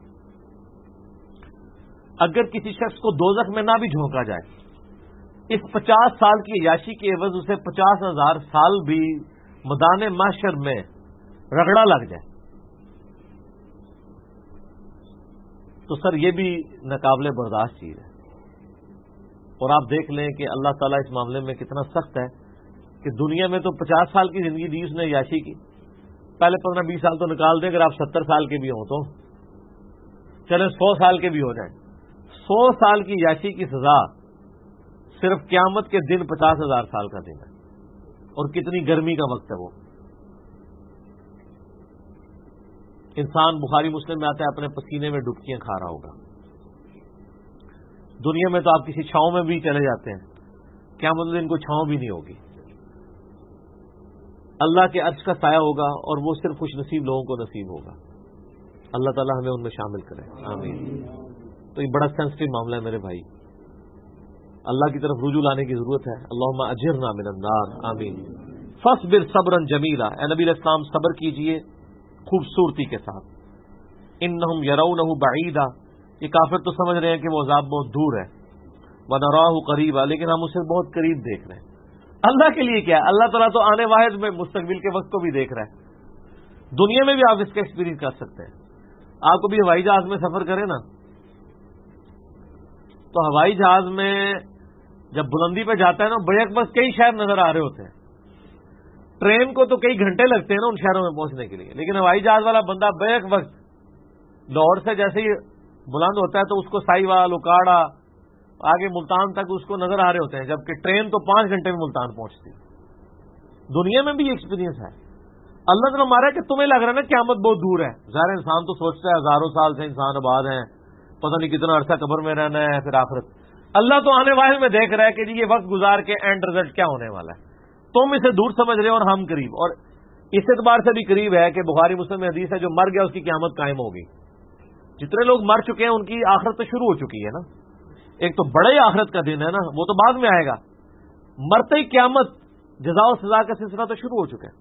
اگر کسی شخص کو دوزخ میں نہ بھی جھونکا جائے، اس 50 سال کی عیاشی کے عوض اسے 50,000 سال بھی میدان محشر میں رگڑا لگ جائے، تو سر یہ بھی ناقابل برداشت چیز ہے. اور آپ دیکھ لیں کہ اللہ تعالیٰ اس معاملے میں کتنا سخت ہے کہ دنیا میں تو 50 سال کی زندگی دی اس نے عیاشی کی، پہلے 15-20 سال تو نکال دیں. اگر آپ 70 سال کے بھی ہوں تو چلیں 100 سال کے بھی ہو جائیں، 100 سال کی عیاشی کی سزا صرف قیامت کے دن 50,000 سال کا دن ہے. اور کتنی گرمی کا وقت ہے وہ. انسان بخاری مسلم میں آتا ہے اپنے پسینے میں ڈبکیاں کھا رہا ہوگا. دنیا میں تو آپ کسی چھاؤں میں بھی چلے جاتے ہیں، قیامت کے دن کوئی چھاؤں بھی نہیں ہوگی. اللہ کے عرش کا سایہ ہوگا اور وہ صرف خوش نصیب لوگوں کو نصیب ہوگا. اللہ تعالیٰ ہمیں ان میں شامل کرے، آمین. تو یہ بڑا سینسٹیو معاملہ ہے میرے بھائی، اللہ کی طرف رجوع لانے کی ضرورت ہے. اللہم اجرنا من النار، آمین. فاصبر صبرا جمیلا. اے نبی علیہ السلام صبر کیجئے خوبصورتی کے ساتھ. انہم یرونہ بعیدا. یہ کافر تو سمجھ رہے ہیں کہ وہ عذاب بہت دور ہے. ونراہ قریبا، لیکن ہم اسے بہت قریب دیکھ رہے ہیں. اللہ کے لیے کیا ہے؟ اللہ تعالیٰ تو آنے واحد میں مستقبل کے وقت کو بھی دیکھ رہا ہے. دنیا میں بھی آپ اس کا ایکسپیرینس کر سکتے ہیں. آپ کو بھی ہوائی جہاز میں سفر کریں نا، تو ہوائی جہاز میں جب بلندی پہ جاتا ہے نا، بیک بس کئی شہر نظر آ رہے ہوتے ہیں. ٹرین کو تو کئی گھنٹے لگتے ہیں نا ان شہروں میں پہنچنے کے لیے، لیکن ہوائی جہاز والا بندہ بیک وقت لاہور سے جیسے ہی بلند ہوتا ہے تو اس کو سائی وال، اکاڑا، آگے ملتان تک اس کو نظر آ رہے ہوتے ہیں، جبکہ ٹرین تو 5 گھنٹے میں ملتان پہنچتی ہے. دنیا میں بھی ایکسپیرینس ہے. اللہ تعالیٰ مارا کہ تمہیں لگ رہا ہے نا قیامت بہت دور ہے. ظاہر انسان تو سوچتا ہے ہزاروں سال سے انسان آباد ہیں، پتہ نہیں کتنا عرصہ قبر میں رہنا ہے، پھر آخرت. اللہ تو آنے والے میں دیکھ رہا ہے کہ جی یہ وقت گزار کے اینڈ رزلٹ کیا ہونے والا ہے. تم اسے دور سمجھ رہے ہو اور ہم قریب. اور اس اعتبار سے بھی قریب ہے کہ بخاری مسلم میں حدیث ہے جو مر گیا اس کی قیامت قائم ہوگی. جتنے لوگ مر چکے ہیں ان کی آخرت تو شروع ہو چکی ہے نا. ایک تو بڑا ہی آخرت کا دن ہے نا، وہ تو بعد میں آئے گا. مرتے ہی قیامت، جزا و سزا کا سلسلہ تو شروع ہو چکا ہے.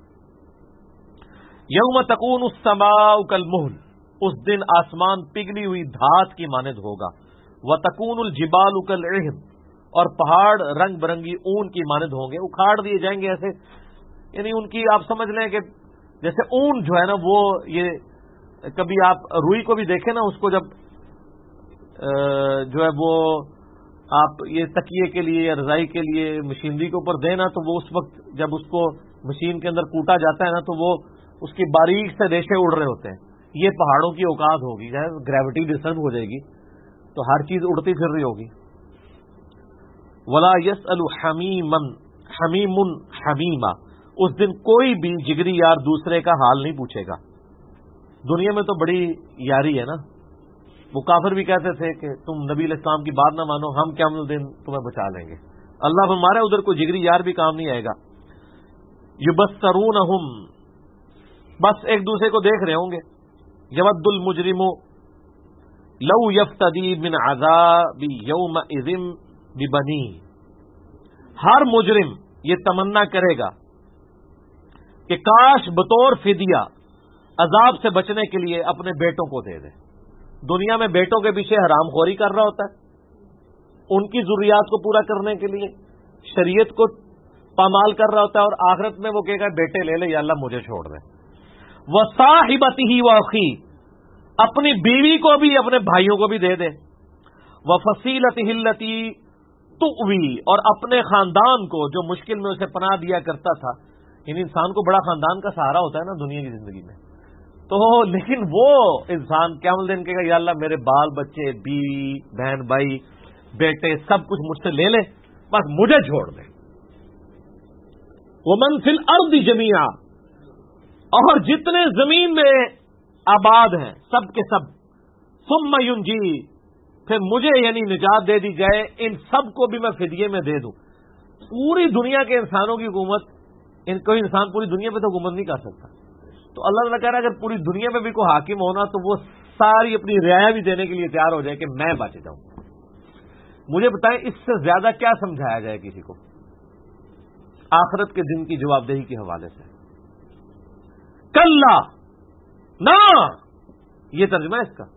یوم تکون السماء کالمہل، اس دن آسمان پگھلی ہوئی دھات کی مانند ہوگا. وتکون الجبال کالعہن، اور پہاڑ رنگ برنگی اون کی مانند ہوں گے، اکھاڑ دیے جائیں گے ایسے. یعنی ان کی آپ سمجھ لیں کہ جیسے اون جو ہے نا، وہ یہ کبھی آپ روئی کو بھی دیکھیں نا، اس کو جب جو ہے وہ آپ یہ تکیے کے لیے یا رضائی کے لیے مشینری کے اوپر دیں نا، تو وہ اس وقت جب اس کو مشین کے اندر کوٹا جاتا ہے نا، تو وہ اس کی باریک سے ریشے اڑ رہے ہوتے ہیں. یہ پہاڑوں کی اوقات ہوگی، گریوٹی ڈسٹرب ہو جائے گی تو ہر چیز اڑتی پھر رہی ہوگی. ولا يسأل حمیم حمیما، اس دن کوئی بھی جگری یار دوسرے کا حال نہیں پوچھے گا. دنیا میں تو بڑی یاری ہے نا. وہ کافر بھی کہتے تھے کہ تم نبی علیہ السلام کی بات نہ مانو، ہم قیامت الدین تمہیں بچا لیں گے. اللہ ہمارے ادھر کوئی جگری یار بھی کام نہیں آئے گا. یبصرونہم، بس ایک دوسرے کو دیکھ رہے ہوں گے. یود المجرم لو یفتدی من عذاب یومئذ ببنی، ہر مجرم یہ تمنا کرے گا کہ کاش بطور فدیہ عذاب سے بچنے کے لیے اپنے بیٹوں کو دے دے. دنیا میں بیٹوں کے پیچھے حرام خوری کر رہا ہوتا ہے، ان کی ضروریات کو پورا کرنے کے لیے شریعت کو پامال کر رہا ہوتا ہے، اور آخرت میں وہ کہے گا بیٹے لے لے یا اللہ مجھے چھوڑ دے. وصاحبتہ واخی، اپنی بیوی کو بھی اپنے بھائیوں کو بھی دے دے. وفصیلتہ التی تؤوی، اور اپنے خاندان کو جو مشکل میں اسے پناہ دیا کرتا تھا. یعنی انسان کو بڑا خاندان کا سہارا ہوتا ہے نا دنیا کی زندگی میں. تو لیکن وہ انسان قیامت الدین کہے گا یا اللہ میرے بال بچے، بیوی، بہن بھائی، بیٹے سب کچھ مجھ سے لے لے، بس مجھے چھوڑ دے. ومن فی الارض جميعا، اور جتنے زمین میں آباد ہیں سب کے سب. ثم ینجی، پھر مجھے یعنی نجات دے دی جائے، ان سب کو بھی میں فدیے میں دے دوں. پوری دنیا کے انسانوں کی حکومت، کوئی انسان پوری دنیا پہ تو حکومت نہیں کر سکتا. تو اللہ تعالیٰ کہہ رہا ہے اگر پوری دنیا میں بھی کوئی حاکم ہونا تو وہ ساری اپنی رعایا بھی دینے کے لیے تیار ہو جائے کہ میں بچ جاؤں. مجھے بتائیں اس سے زیادہ کیا سمجھایا جائے کسی کو آخرت کے دن کی جواب دہی کے حوالے سے. کلا، نہ، یہ ترجمہ ہے اس کا.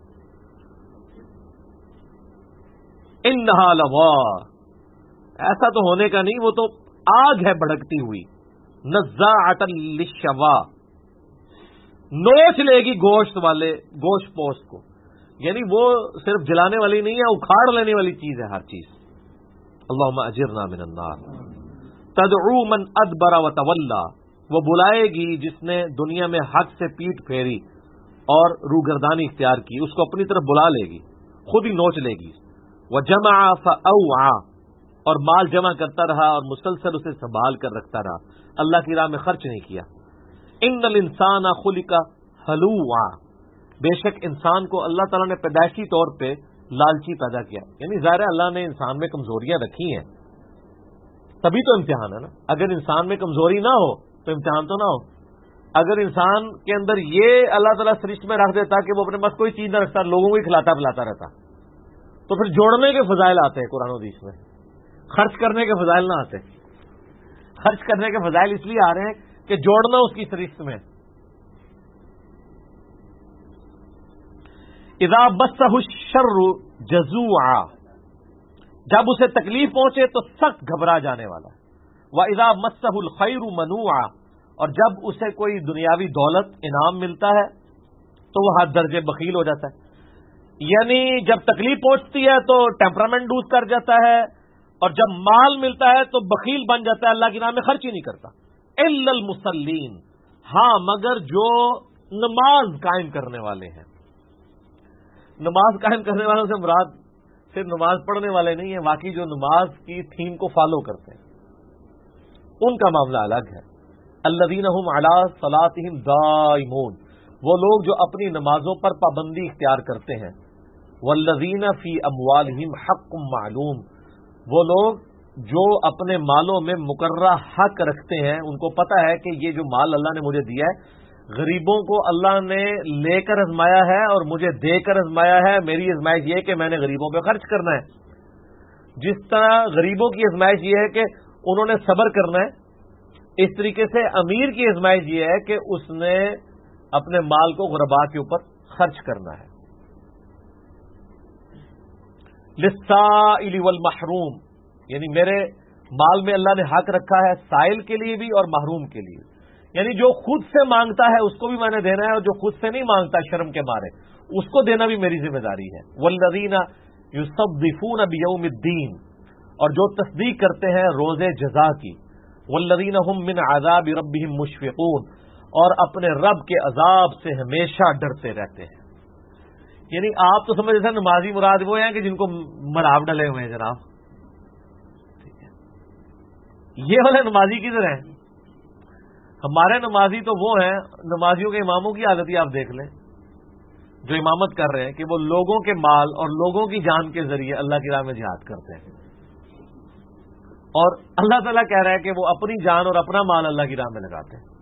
انہا لظا، ایسا تو ہونے کا نہیں، وہ تو آگ ہے بھڑکتی ہوئی. نزاعۃ للشوا، نوچ لے گی گوشت پوست کو. یعنی وہ صرف جلانے والی نہیں ہے، اکھاڑ لینے والی چیز ہے ہر چیز. اللہم اجرنا من النار. تدعو من ادبر وتولا، وہ بلائے گی جس نے دنیا میں حق سے پیٹ پھیری اور روگردانی اختیار کی، اس کو اپنی طرف بلا لے گی، خود ہی نوچ لے گی. وجمع فاوعى، اور مال جمع کرتا رہا اور مسلسل اسے سنبھال کر رکھتا رہا، اللہ کی راہ میں خرچ نہیں کیا. ان الانسان خلق ہلوعا، بے شک انسان کو اللہ تعالیٰ نے پیدائشی طور پہ لالچی پیدا کیا. یعنی ظاہر ہے اللہ نے انسان میں کمزوریاں رکھی ہیں تبھی تو امتحان ہے نا. اگر انسان میں کمزوری نہ ہو تو امتحان تو نہ ہو. اگر انسان کے اندر یہ اللہ تعالیٰ سرشت میں رکھ دیتا کہ وہ اپنے پاس کوئی چیز نہ رکھتا، لوگوں کو ہی کھلاتا پلاتا رہتا، تو پھر جوڑنے کے فضائل آتے ہیں قرآن و حدیث میں، خرچ کرنے کے فضائل نہ آتے. خرچ کرنے کے فضائل اس لیے آ رہے ہیں کہ جوڑنا اس کی سرشت میں. اذا مسہ الشر جزوعا، جب اسے تکلیف پہنچے تو سخت گھبرا جانے والا. واذا مسہ الخیر منوعا، اور جب اسے کوئی دنیاوی دولت انعام ملتا ہے تو وہ حد درجے بخیل ہو جاتا ہے. یعنی جب تکلیف پہنچتی ہے تو ٹیمپرامنٹ لوز کر جاتا ہے، اور جب مال ملتا ہے تو بخیل بن جاتا ہے، اللہ کے نام میں خرچ ہی نہیں کرتا. الا المصلین، ہاں مگر جو نماز قائم کرنے والے ہیں. نماز قائم کرنے والوں سے مراد صرف نماز پڑھنے والے نہیں ہیں، واقعی جو نماز کی تھیم کو فالو کرتے ہیں ان کا معاملہ الگ ہے. الذین هم علی صلاتهم دائمون، وہ لوگ جو اپنی نمازوں پر پابندی اختیار کرتے ہیں. والذین فی اموالہم حق معلوم، وہ لوگ جو اپنے مالوں میں مقررہ حق رکھتے ہیں، ان کو پتہ ہے کہ یہ جو مال اللہ نے مجھے دیا ہے، غریبوں کو اللہ نے لے کر آزمایا ہے اور مجھے دے کر آزمایا ہے. میری آزمائش یہ کہ میں نے غریبوں پہ خرچ کرنا ہے. جس طرح غریبوں کی آزمائش یہ ہے کہ انہوں نے صبر کرنا ہے، اس طریقے سے امیر کی آزمائش یہ ہے کہ اس نے اپنے مال کو غرباء کے اوپر خرچ کرنا ہے. للسائل والمحروم، یعنی میرے مال میں اللہ نے حق رکھا ہے سائل کے لیے بھی اور محروم کے لیے. یعنی جو خود سے مانگتا ہے اس کو بھی میں نے دینا ہے، اور جو خود سے نہیں مانگتا شرم کے مارے اس کو دینا بھی میری ذمہ داری ہے. والذین یصدقون بیوم الدین، اور جو تصدیق کرتے ہیں روز جزا کی. والذین هم من عذاب ربهم مشفقون، اور اپنے رب کے عذاب سے ہمیشہ ڈرتے رہتے ہیں. یعنی آپ تو سمجھ رہے نمازی مراد وہ ہیں کہ جن کو مراب ڈلے ہوئے ہیں جناب. ٹھیک ہے، یہ والے نمازی کدھر ہیں؟ ہمارے نمازی تو وہ ہیں، نمازیوں کے اماموں کی عادت ہی آپ دیکھ لیں جو امامت کر رہے ہیں کہ وہ لوگوں کے مال اور لوگوں کی جان کے ذریعے اللہ کی راہ میں جہاد کرتے ہیں. اور اللہ تعالیٰ کہہ رہا ہے کہ وہ اپنی جان اور اپنا مال اللہ کی راہ میں لگاتے ہیں.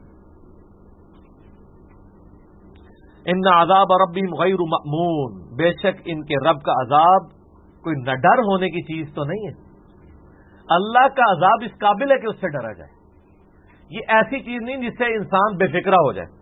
ان عذاب ربہم غیر مأمون، بے شک ان کے رب کا عذاب کوئی نہ ڈر ہونے کی چیز تو نہیں ہے. اللہ کا عذاب اس قابل ہے کہ اس سے ڈرا جائے. یہ ایسی چیز نہیں جس سے انسان بے فکرہ ہو جائے.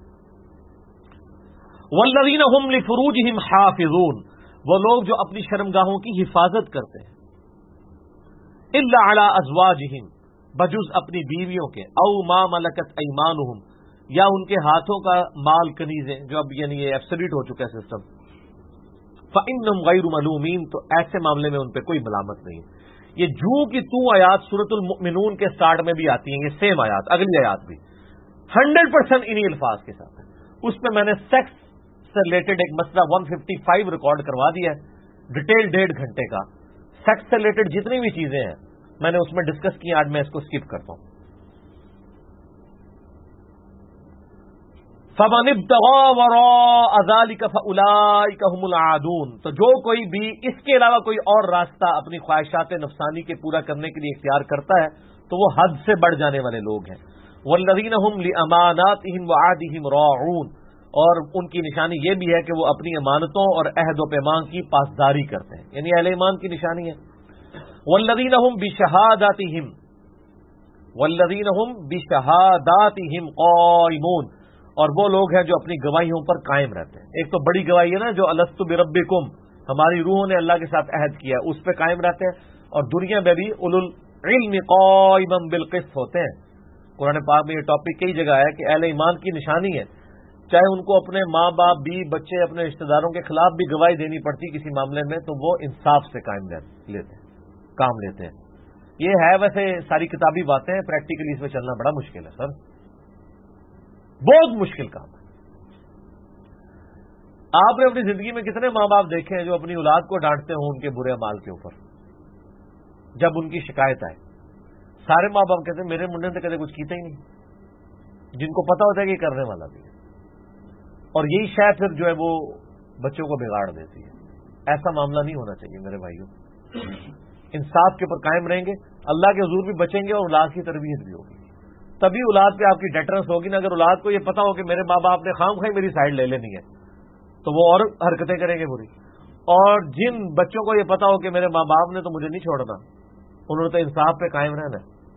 والذین هم لفروجہم حافظون، وہ لوگ جو اپنی شرمگاہوں کی حفاظت کرتے ہیں. الا علی ازواجہم، بجز اپنی بیویوں کے. او ما ملکت ایمانہم، یا ان کے ہاتھوں کا مال کنیزیں، جو اب یعنی یہ ایبسلیٹ ہو چکا ہے سسٹم. فإنہم غیر ملومین، تو ایسے معاملے میں ان پہ کوئی ملامت نہیں. یہ جو کی تو آیات سورۃ المؤمنون کے سٹارٹ میں بھی آتی ہیں، یہ سیم آیات، اگلی آیات بھی 100% انہی الفاظ کے ساتھ ہے. اس میں میں نے سیکس سے ریلیٹڈ ایک مسئلہ 155 ریکارڈ کروا دیا ہے، ڈیٹیل 1.5 گھنٹے کا. سیکس سے ریلیٹڈ جتنی بھی چیزیں ہیں میں نے اس میں ڈسکس کی. آج میں اس کو اسکپ کرتا ہوں. فَمَنِ ابْتَغَىٰ وَرَاءَ ذَٰلِكَ فَأُولَٰئِكَ هُمُ الْعَادُونَ، تو جو کوئی بھی اس کے علاوہ کوئی اور راستہ اپنی خواہشات نفسانی کے پورا کرنے کے لیے اختیار کرتا ہے تو وہ حد سے بڑھ جانے والے لوگ ہیں. وَالَّذِينَ هُمْ لِأَمَانَاتِهِمْ وَعَهْدِهِمْ رَاعُونَ، اور ان کی نشانی یہ بھی ہے کہ وہ اپنی امانتوں اور عہد و پیمان کی پاسداری کرتے ہیں، یعنی اہل ایمان کی نشانی ہے. وَالَّذِينَ هُمْ بِشَهَادَاتِهِمْ قَائِمُونَ، اور وہ لوگ ہیں جو اپنی گواہیوں پر قائم رہتے ہیں. ایک تو بڑی گواہی ہے نا جو الست بربکم، ہماری روحوں نے اللہ کے ساتھ عہد کیا ہے، اس پہ قائم رہتے ہیں. اور دنیا میں بھی اولو العلم قائما بالقسط ہوتے ہیں. قرآن پاک میں یہ ٹاپک کئی جگہ ہے کہ اہل ایمان کی نشانی ہے، چاہے ان کو اپنے ماں باپ بھی بچے اپنے رشتہ داروں کے خلاف بھی گواہی دینی پڑتی کسی معاملے میں تو وہ انصاف سے کام لیتے ہیں. یہ ہے ویسے ساری کتابی باتیں، پریکٹیکلی اس میں چلنا بڑا مشکل ہے سر، بہت مشکل کام ہے. آپ نے اپنی زندگی میں کتنے ماں باپ دیکھے ہیں جو اپنی اولاد کو ڈانٹتے ہوں ان کے برے اعمال کے اوپر؟ جب ان کی شکایت آئے سارے ماں باپ کہتے ہیں میرے منڈے نے تو کدے کچھ کیتا ہی نہیں، جن کو پتا ہوتا ہے کہ یہ کرنے والا بھی ہے. اور یہی شاید پھر جو ہے وہ بچوں کو بگاڑ دیتی ہے. ایسا معاملہ نہیں ہونا چاہیے میرے بھائیوں. انصاف کے اوپر قائم رہیں گے، اللہ کے حضور بھی بچیں گے اور اولاد کی تربیت بھی ہوگی. تبھی اولاد پہ آپ کی ڈیٹرنس ہوگی نا. اگر اولاد کو یہ پتا ہو کہ میرے ماں باپ نے خام خواہ میری سائڈ لے لینی ہے تو وہ اور حرکتیں کریں گے بری. اور جن بچوں کو یہ پتا ہو کہ میرے ماں باپ نے تو مجھے نہیں چھوڑنا، انہوں نے تو انصاف پہ قائم رہنا،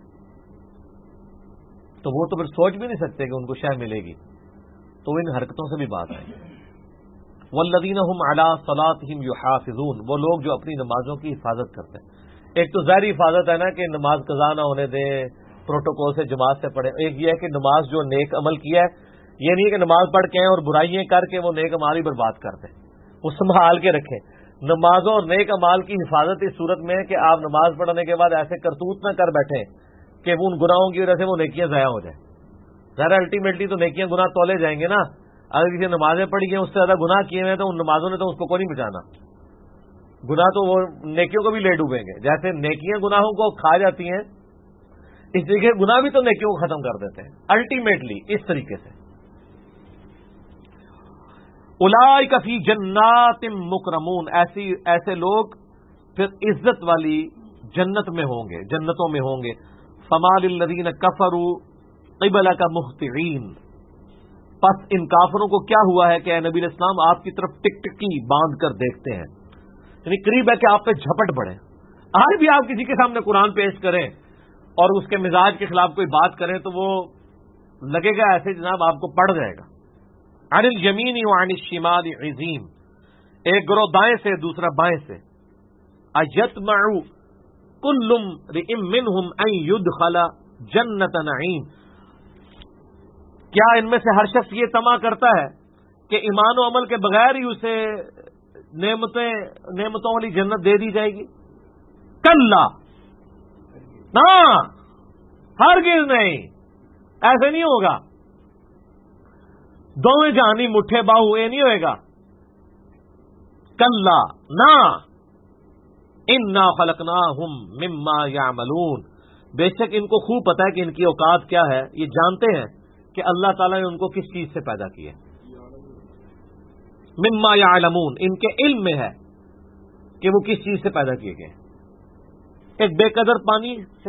تو وہ تو پھر سوچ بھی نہیں سکتے کہ ان کو شے ملے گی. تو ان حرکتوں سے بھی بات آئے. والذین هم علی صلاتهم یحافظون، وہ لوگ جو اپنی نمازوں کی حفاظت کرتے ہیں. ایک تو ظاہری حفاظت ہے نا کہ نماز قضا نہ ہونے دیں، پروٹوکول سے جماعت سے پڑھیں. ایک یہ ہے کہ نماز جو نیک عمل کیا ہے، یہ نہیں کہ نماز پڑھ کے اور برائیاں کر کے وہ نیک عمال ہی برباد کر دیں، وہ سنبھال کے رکھیں. نمازوں اور نیک عمال کی حفاظت اس صورت میں ہے کہ آپ نماز پڑھنے کے بعد ایسے کرتوت نہ کر بیٹھیں کہ ان گناہوں کی وجہ سے وہ نیکیاں ضائع ہو جائیں. ظاہر الٹیمیٹلی تو نیکیاں گناہ تولے جائیں گے نا. اگر کسی نمازیں پڑھی ہیں اس سے زیادہ گناہ کیے ہوئے تو ان نمازوں نے تو اس کو کوئی نہیں بچانا. گناہ تو وہ نیکیوں کو بھی لے ڈوبیں گے. جیسے نیکیاں گناہوں کو کھا جاتی ہیں اس طریقے گناہ بھی تو نیکیوں کو ختم کر دیتے ہیں الٹیمیٹلی اس طریقے سے. اولئک فی جنات مکرمون، ایسے لوگ پھر عزت والی جنت میں ہوں گے، جنتوں میں ہوں گے. فما للذین کفروا قبلک مہطعین، پس ان کافروں کو کیا ہوا ہے کہ اے نبی علیہ السلام آپ کی طرف ٹک ٹکی باندھ کر دیکھتے ہیں، یعنی قریب ہے کہ آپ پہ جھپٹ پڑے. آج بھی آپ کسی کے سامنے قرآن پیش کریں اور اس کے مزاج کے خلاف کوئی بات کریں تو وہ لگے گا ایسے جناب آپ کو پڑ جائے گا. عن الیمین وعن الشمال عزیم، ایک گروہ دائیں سے دوسرا بائیں سے. ایطمع کل امرئ منہم ان یدخل جنت نعیم، کیا ان میں سے ہر شخص یہ طمع کرتا ہے کہ ایمان و عمل کے بغیر ہی اسے نعمتوں والی جنت دے دی جائے گی؟ کلا، نہ، ہرگز نہیں، ایسے نہیں ہوگا. دونوں جہانی مٹھے باہو یہ نہیں ہوئے گا. کلا، نہ، انا خلقناہم مما یعملون، بے شک ان کو خوب پتا ہے کہ ان کی اوقات کیا ہے، یہ جانتے ہیں کہ اللہ تعالیٰ نے ان کو کس چیز سے پیدا کیا. مما یعلمون، ان کے علم میں ہے کہ وہ کس چیز سے پیدا کیے گئے. ایک بے قدر پانی سے،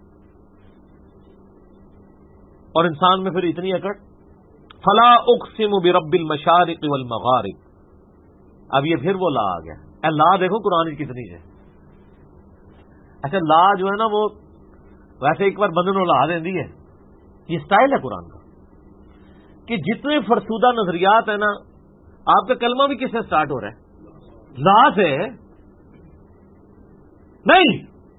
اور انسان میں پھر اتنی اکڑ. فلا اقسم برب المشارق والمغارب، اب یہ پھر وہ لا آ گیا. لا دیکھو قرآن کی کتنی ہے. اچھا لا جو ہے نا وہ ویسے ایک بار بندن و لا دیں دی ہے، یہ سٹائل ہے قرآن کا کہ جتنے فرسودہ نظریات ہیں نا، آپ کا کلمہ بھی کس سے سٹارٹ ہو رہا ہے؟ لا سے نہیں.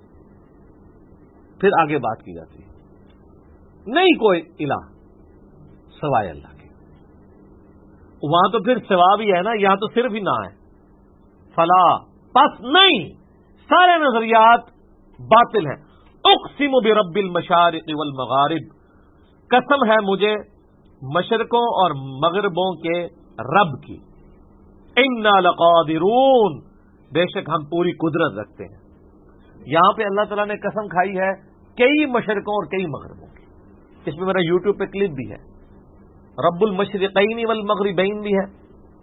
پھر آگے بات کی جاتی ہے، نہیں کوئی الہ سوائے اللہ کے. وہاں تو پھر سوا بھی ہے نا، یہاں تو صرف ہی نہ ہے. فلا، پس نہیں، سارے نظریات باطل ہیں. اقسم برب المشارق والمغارب، قسم ہے مجھے مشرقوں اور مغربوں کے رب کی. انا لقادرون، بے شک ہم پوری قدرت رکھتے ہیں. یہاں پہ اللہ تعالیٰ نے قسم کھائی ہے کئی مشرقوں اور کئی مغربوں کی. اس میں میرا یوٹیوب پہ کلپ بھی ہے. رب المشرقین والمغربین بھی ہے،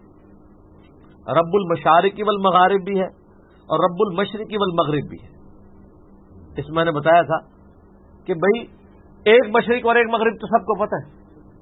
رب المشارق والمغارب بھی ہے، اور رب المشرق والمغرب بھی ہے. اس میں نے بتایا تھا کہ بھئی ایک مشرق اور ایک مغرب تو سب کو پتہ ہے،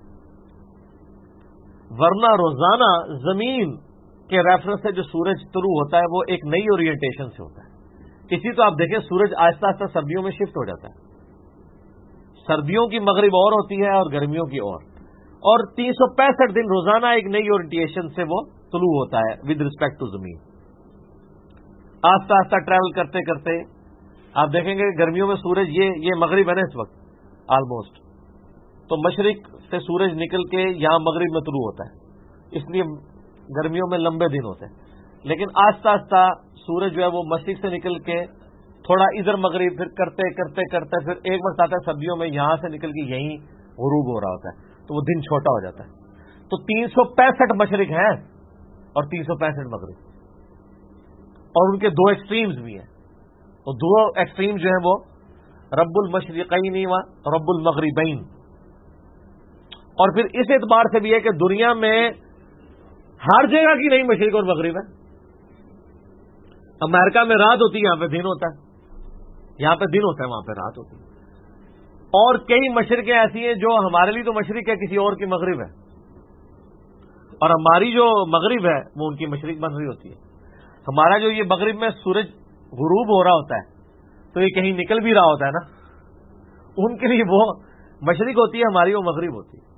ورنہ روزانہ زمین کے ریفرنس سے جو سورج طلوع ہوتا ہے وہ ایک نئی اورینٹیشن سے ہوتا ہے. اسی تو آپ دیکھیں سورج آہستہ آہستہ سردیوں میں شفٹ ہو جاتا ہے. سردیوں کی مغرب اور ہوتی ہے اور گرمیوں کی اور 365 دن روزانہ ایک نئی اورینٹیشن سے وہ طلوع ہوتا ہے ود ریسپیکٹ ٹو زمین. آہستہ آہستہ ٹریول کرتے کرتے آپ دیکھیں گے گرمیوں میں سورج یہ مغرب ہے نا اس وقت آلموسٹ، تو مشرق سے سورج نکل کے یہاں مغرب میں طلوع ہوتا ہے، اس لیے گرمیوں میں لمبے دن ہوتے ہیں. لیکن آہستہ آہستہ سورج جو ہے وہ مشرق سے نکل کے تھوڑا ادھر مغرب، پھر کرتے کرتے کرتے پھر ایک وقت آتا ہے سردیوں میں یہاں سے نکل کے یہیں غروب ہو رہا ہوتا ہے، تو وہ دن چھوٹا ہو جاتا ہے. تو 365 مشرق ہیں اور 365 مغرب، اور ان کے دو ایکسٹریمز بھی ہیں. وہ دو ایکسٹریم جو ہیں وہ رب المشرقین و رب المغربین. اور پھر اس اعتبار سے بھی ہے کہ دنیا میں ہر جگہ کی نہیں مشرق اور مغرب ہے. امریکہ میں رات ہوتی ہے، یہاں پہ دن ہوتا ہے، یہاں پہ دن ہوتا ہے، وہاں پہ رات ہوتی ہے. اور کئی مشرقیں ایسی ہیں جو ہمارے لیے تو مشرق ہے، کسی اور کی مغرب ہے، اور ہماری جو مغرب ہے وہ ان کی مشرق بن رہی ہوتی ہے. ہمارا جو یہ مغرب میں سورج غروب ہو رہا ہوتا ہے تو یہ کہیں نکل بھی رہا ہوتا ہے نا، ان کے لیے وہ مشرق ہوتی ہے، ہماری وہ مغرب ہوتی ہے.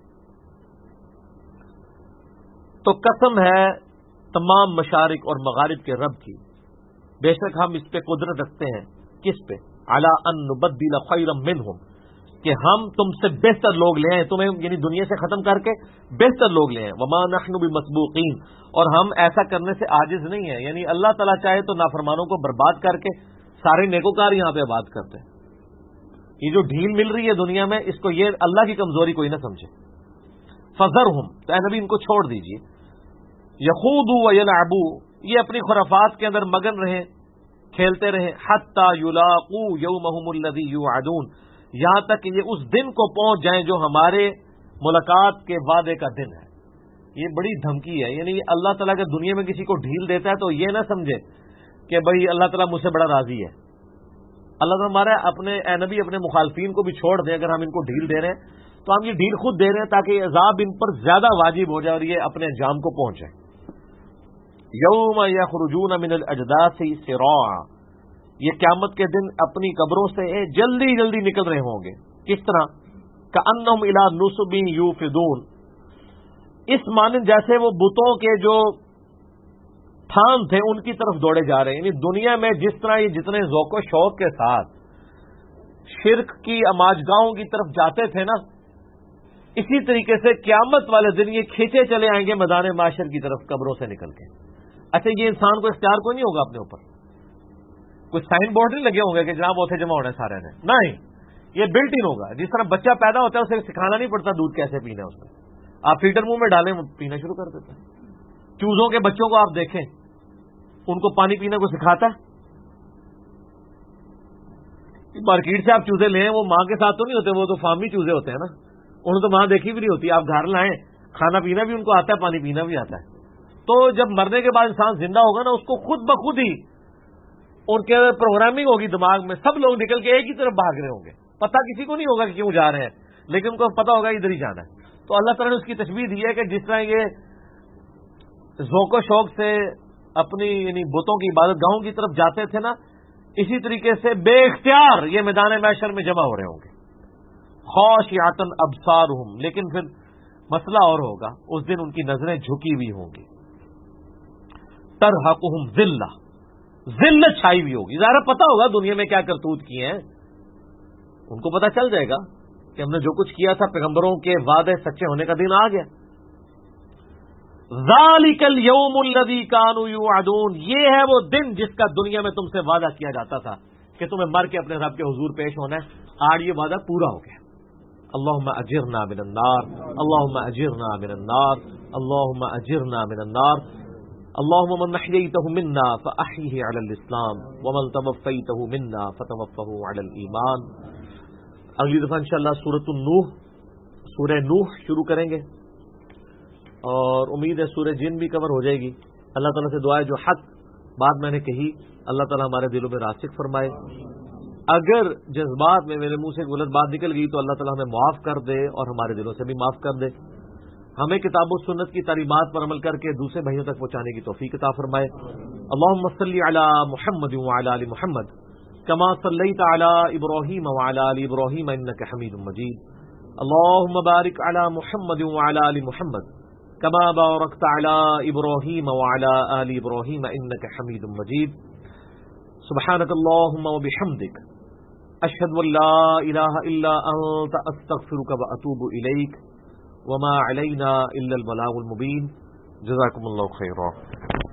تو قسم ہے تمام مشارق اور مغارب کے رب کی، بے شک ہم اس پہ قدرت رکھتے ہیں. کس پہ؟ علی ان نبدل خیرا منہم، کہ ہم تم سے بہتر لوگ لے آئیں، تمہیں یعنی دنیا سے ختم کر کے بہتر لوگ لے آئیں. وما نحن بمسبوقین، اور ہم ایسا کرنے سے عاجز نہیں ہیں. یعنی اللہ تعالیٰ چاہے تو نافرمانوں کو برباد کر کے سارے نیکوکار یہاں پہ آباد کرتے ہیں. یہ جو ڈھیل مل رہی ہے دنیا میں، اس کو یہ اللہ کی کمزوری کوئی نہ سمجھے. فذرہم، تو اے نبی ان کو چھوڑ دیجیے. یخوضوا ویلعبوا، یہ اپنی خرافات کے اندر مگن رہیں، کھیلتے رہیں. حتی یلاقوا یومہم الذی یوعدون، یہاں تک کہ یہ اس دن کو پہنچ جائیں جو ہمارے ملاقات کے وعدے کا دن ہے. یہ بڑی دھمکی ہے. یعنی اللہ تعالیٰ اگر دنیا میں کسی کو ڈھیل دیتا ہے تو یہ نہ سمجھے کہ بھائی اللہ تعالیٰ مجھ سے بڑا راضی ہے. اللہ تعالیٰ ہمارا اپنے اے نبی اپنے مخالفین کو بھی چھوڑ دیں. اگر ہم ان کو ڈھیل دے رہے ہیں تو ہم یہ ڈھیل خود دے رہے ہیں تاکہ عذاب ان پر زیادہ واجب ہو جائے اور یہ اپنے انجام کو پہنچے. یوم یخرجون من الاجداث سراعا، یہ قیامت کے دن اپنی قبروں سے جلدی جلدی نکل رہے ہوں گے. کس طرح؟ کأنہم الی نصب یوفدون، اس مانند جیسے وہ بتوں کے جو تھان تھے ان کی طرف دوڑے جا رہے ہیں. یعنی دنیا میں جس طرح یہ جتنے ذوق و شوق کے ساتھ شرک کی اماجگاہوں کی طرف جاتے تھے نا، اسی طریقے سے قیامت والے دن یہ کھینچے چلے آئیں گے میدان معاشر کی طرف قبروں سے نکل کے. اچھا یہ انسان کو اختیار کوئی نہیں ہوگا اپنے اوپر، کوئی سائن بورڈ نہیں لگے ہوں گے کہ جناب اوتھے جمع ہونے سارے نے، نہیں، یہ بلٹ ان ہوگا. جس طرح بچہ پیدا ہوتا ہے اسے سکھانا نہیں پڑتا دودھ کیسے پینا ہے، اس میں آپ فیڈر منہ میں ڈالیں وہ پینا شروع کر دیتا ہے. چوزوں کے بچوں کو آپ دیکھیں، ان کو پانی پینے کو سکھاتا ہے. مارکیٹ سے آپ چوزے لیں وہ ماں کے ساتھ تو نہیں ہوتے، وہ تو فارمی چوزے ہوتے ہیں نا، انہوں تو ماں دیکھی بھی نہیں ہوتی. آپ گھر لائیں، کھانا پینا بھی ان کو آتا ہے، پانی پینا بھی آتا ہے. تو جب مرنے کے بعد انسان زندہ ہوگا نا، اس کو خود بخود ہی ان کے پروگرامنگ ہوگی دماغ میں، سب لوگ نکل کے ایک ہی طرف بھاگ رہے ہوں گے. پتہ کسی کو نہیں ہوگا کہ کیوں جا رہے ہیں، لیکن ان کو پتا ہوگا ادھر ہی جانا ہے. تو اللہ تعالیٰ نے اس کی تشبیہ دی ہے کہ جس طرح یہ ذوق و شوق سے اپنی یعنی بتوں کی عبادت گاہوں کی طرف جاتے تھے نا، اسی طریقے سے بے اختیار یہ میدان محشر میں جمع ہو رہے ہوں گے. خاشعۃ ابصارہم، لیکن پھر مسئلہ اور ہوگا، اس دن ان کی نظریں جھکی ہوئی ہوں گی. ترحقہم ذلہ، ذلت چھائی ہوئی ہوگی. ظاہر پتہ ہوگا دنیا میں کیا کرتوت کیے ہیں، ان کو پتہ چل جائے گا کہ ہم نے جو کچھ کیا تھا، پیغمبروں کے وعدے سچے ہونے کا دن آ گیا. ذالک الیوم الذی کانوا یوعدون، یہ ہے وہ دن جس کا دنیا میں تم سے وعدہ کیا جاتا تھا کہ تمہیں مر کے اپنے رب کے حضور پیش ہونا ہے. آج یہ وعدہ پورا ہو گیا. اللہم اجرنا من النار، اللہم اجرنا من النار، اللہم اجرنا من النار. اللہم من احییتہ منا فاحیہ علی الاسلام ومن توفیتہ منا فتوفہ علی الایمان. اگلی دفعہ انشاءاللہ سورہ نوح شروع کریں گے، اور امید ہے سورہ جن بھی کور ہو جائے گی. اللہ تعالیٰ سے دعا ہے جو حق بات میں نے کہی اللہ تعالیٰ ہمارے دلوں میں راسخ فرمائے. اگر جذبات میں میرے منہ سے غلط بات نکل گئی تو اللہ تعالیٰ ہمیں معاف کر دے اور ہمارے دلوں سے بھی معاف کر دے. ہمیں کتاب و سنت کی تعلیمات پر عمل کر کے دوسرے بھائیوں تک پہنچانے کی توفیق عطا فرمائے. اللہم صلی علی محمد وعلی آل محمد کما صلیت علی ابراہیم وعلی آل ابراہیم انک حمید مجید. اللہم بارک علی محمد وعلی آل محمد کما بارکت علی ابراہیم وعلی آل ابراہیم انک حمید مجید. سبحانک اللہم وبحمدک اشہد ان لا الہ الا انت استغفرک واتوب الیک وما علینا الا البلاغ المبین. جزاکم اللہ خیرا.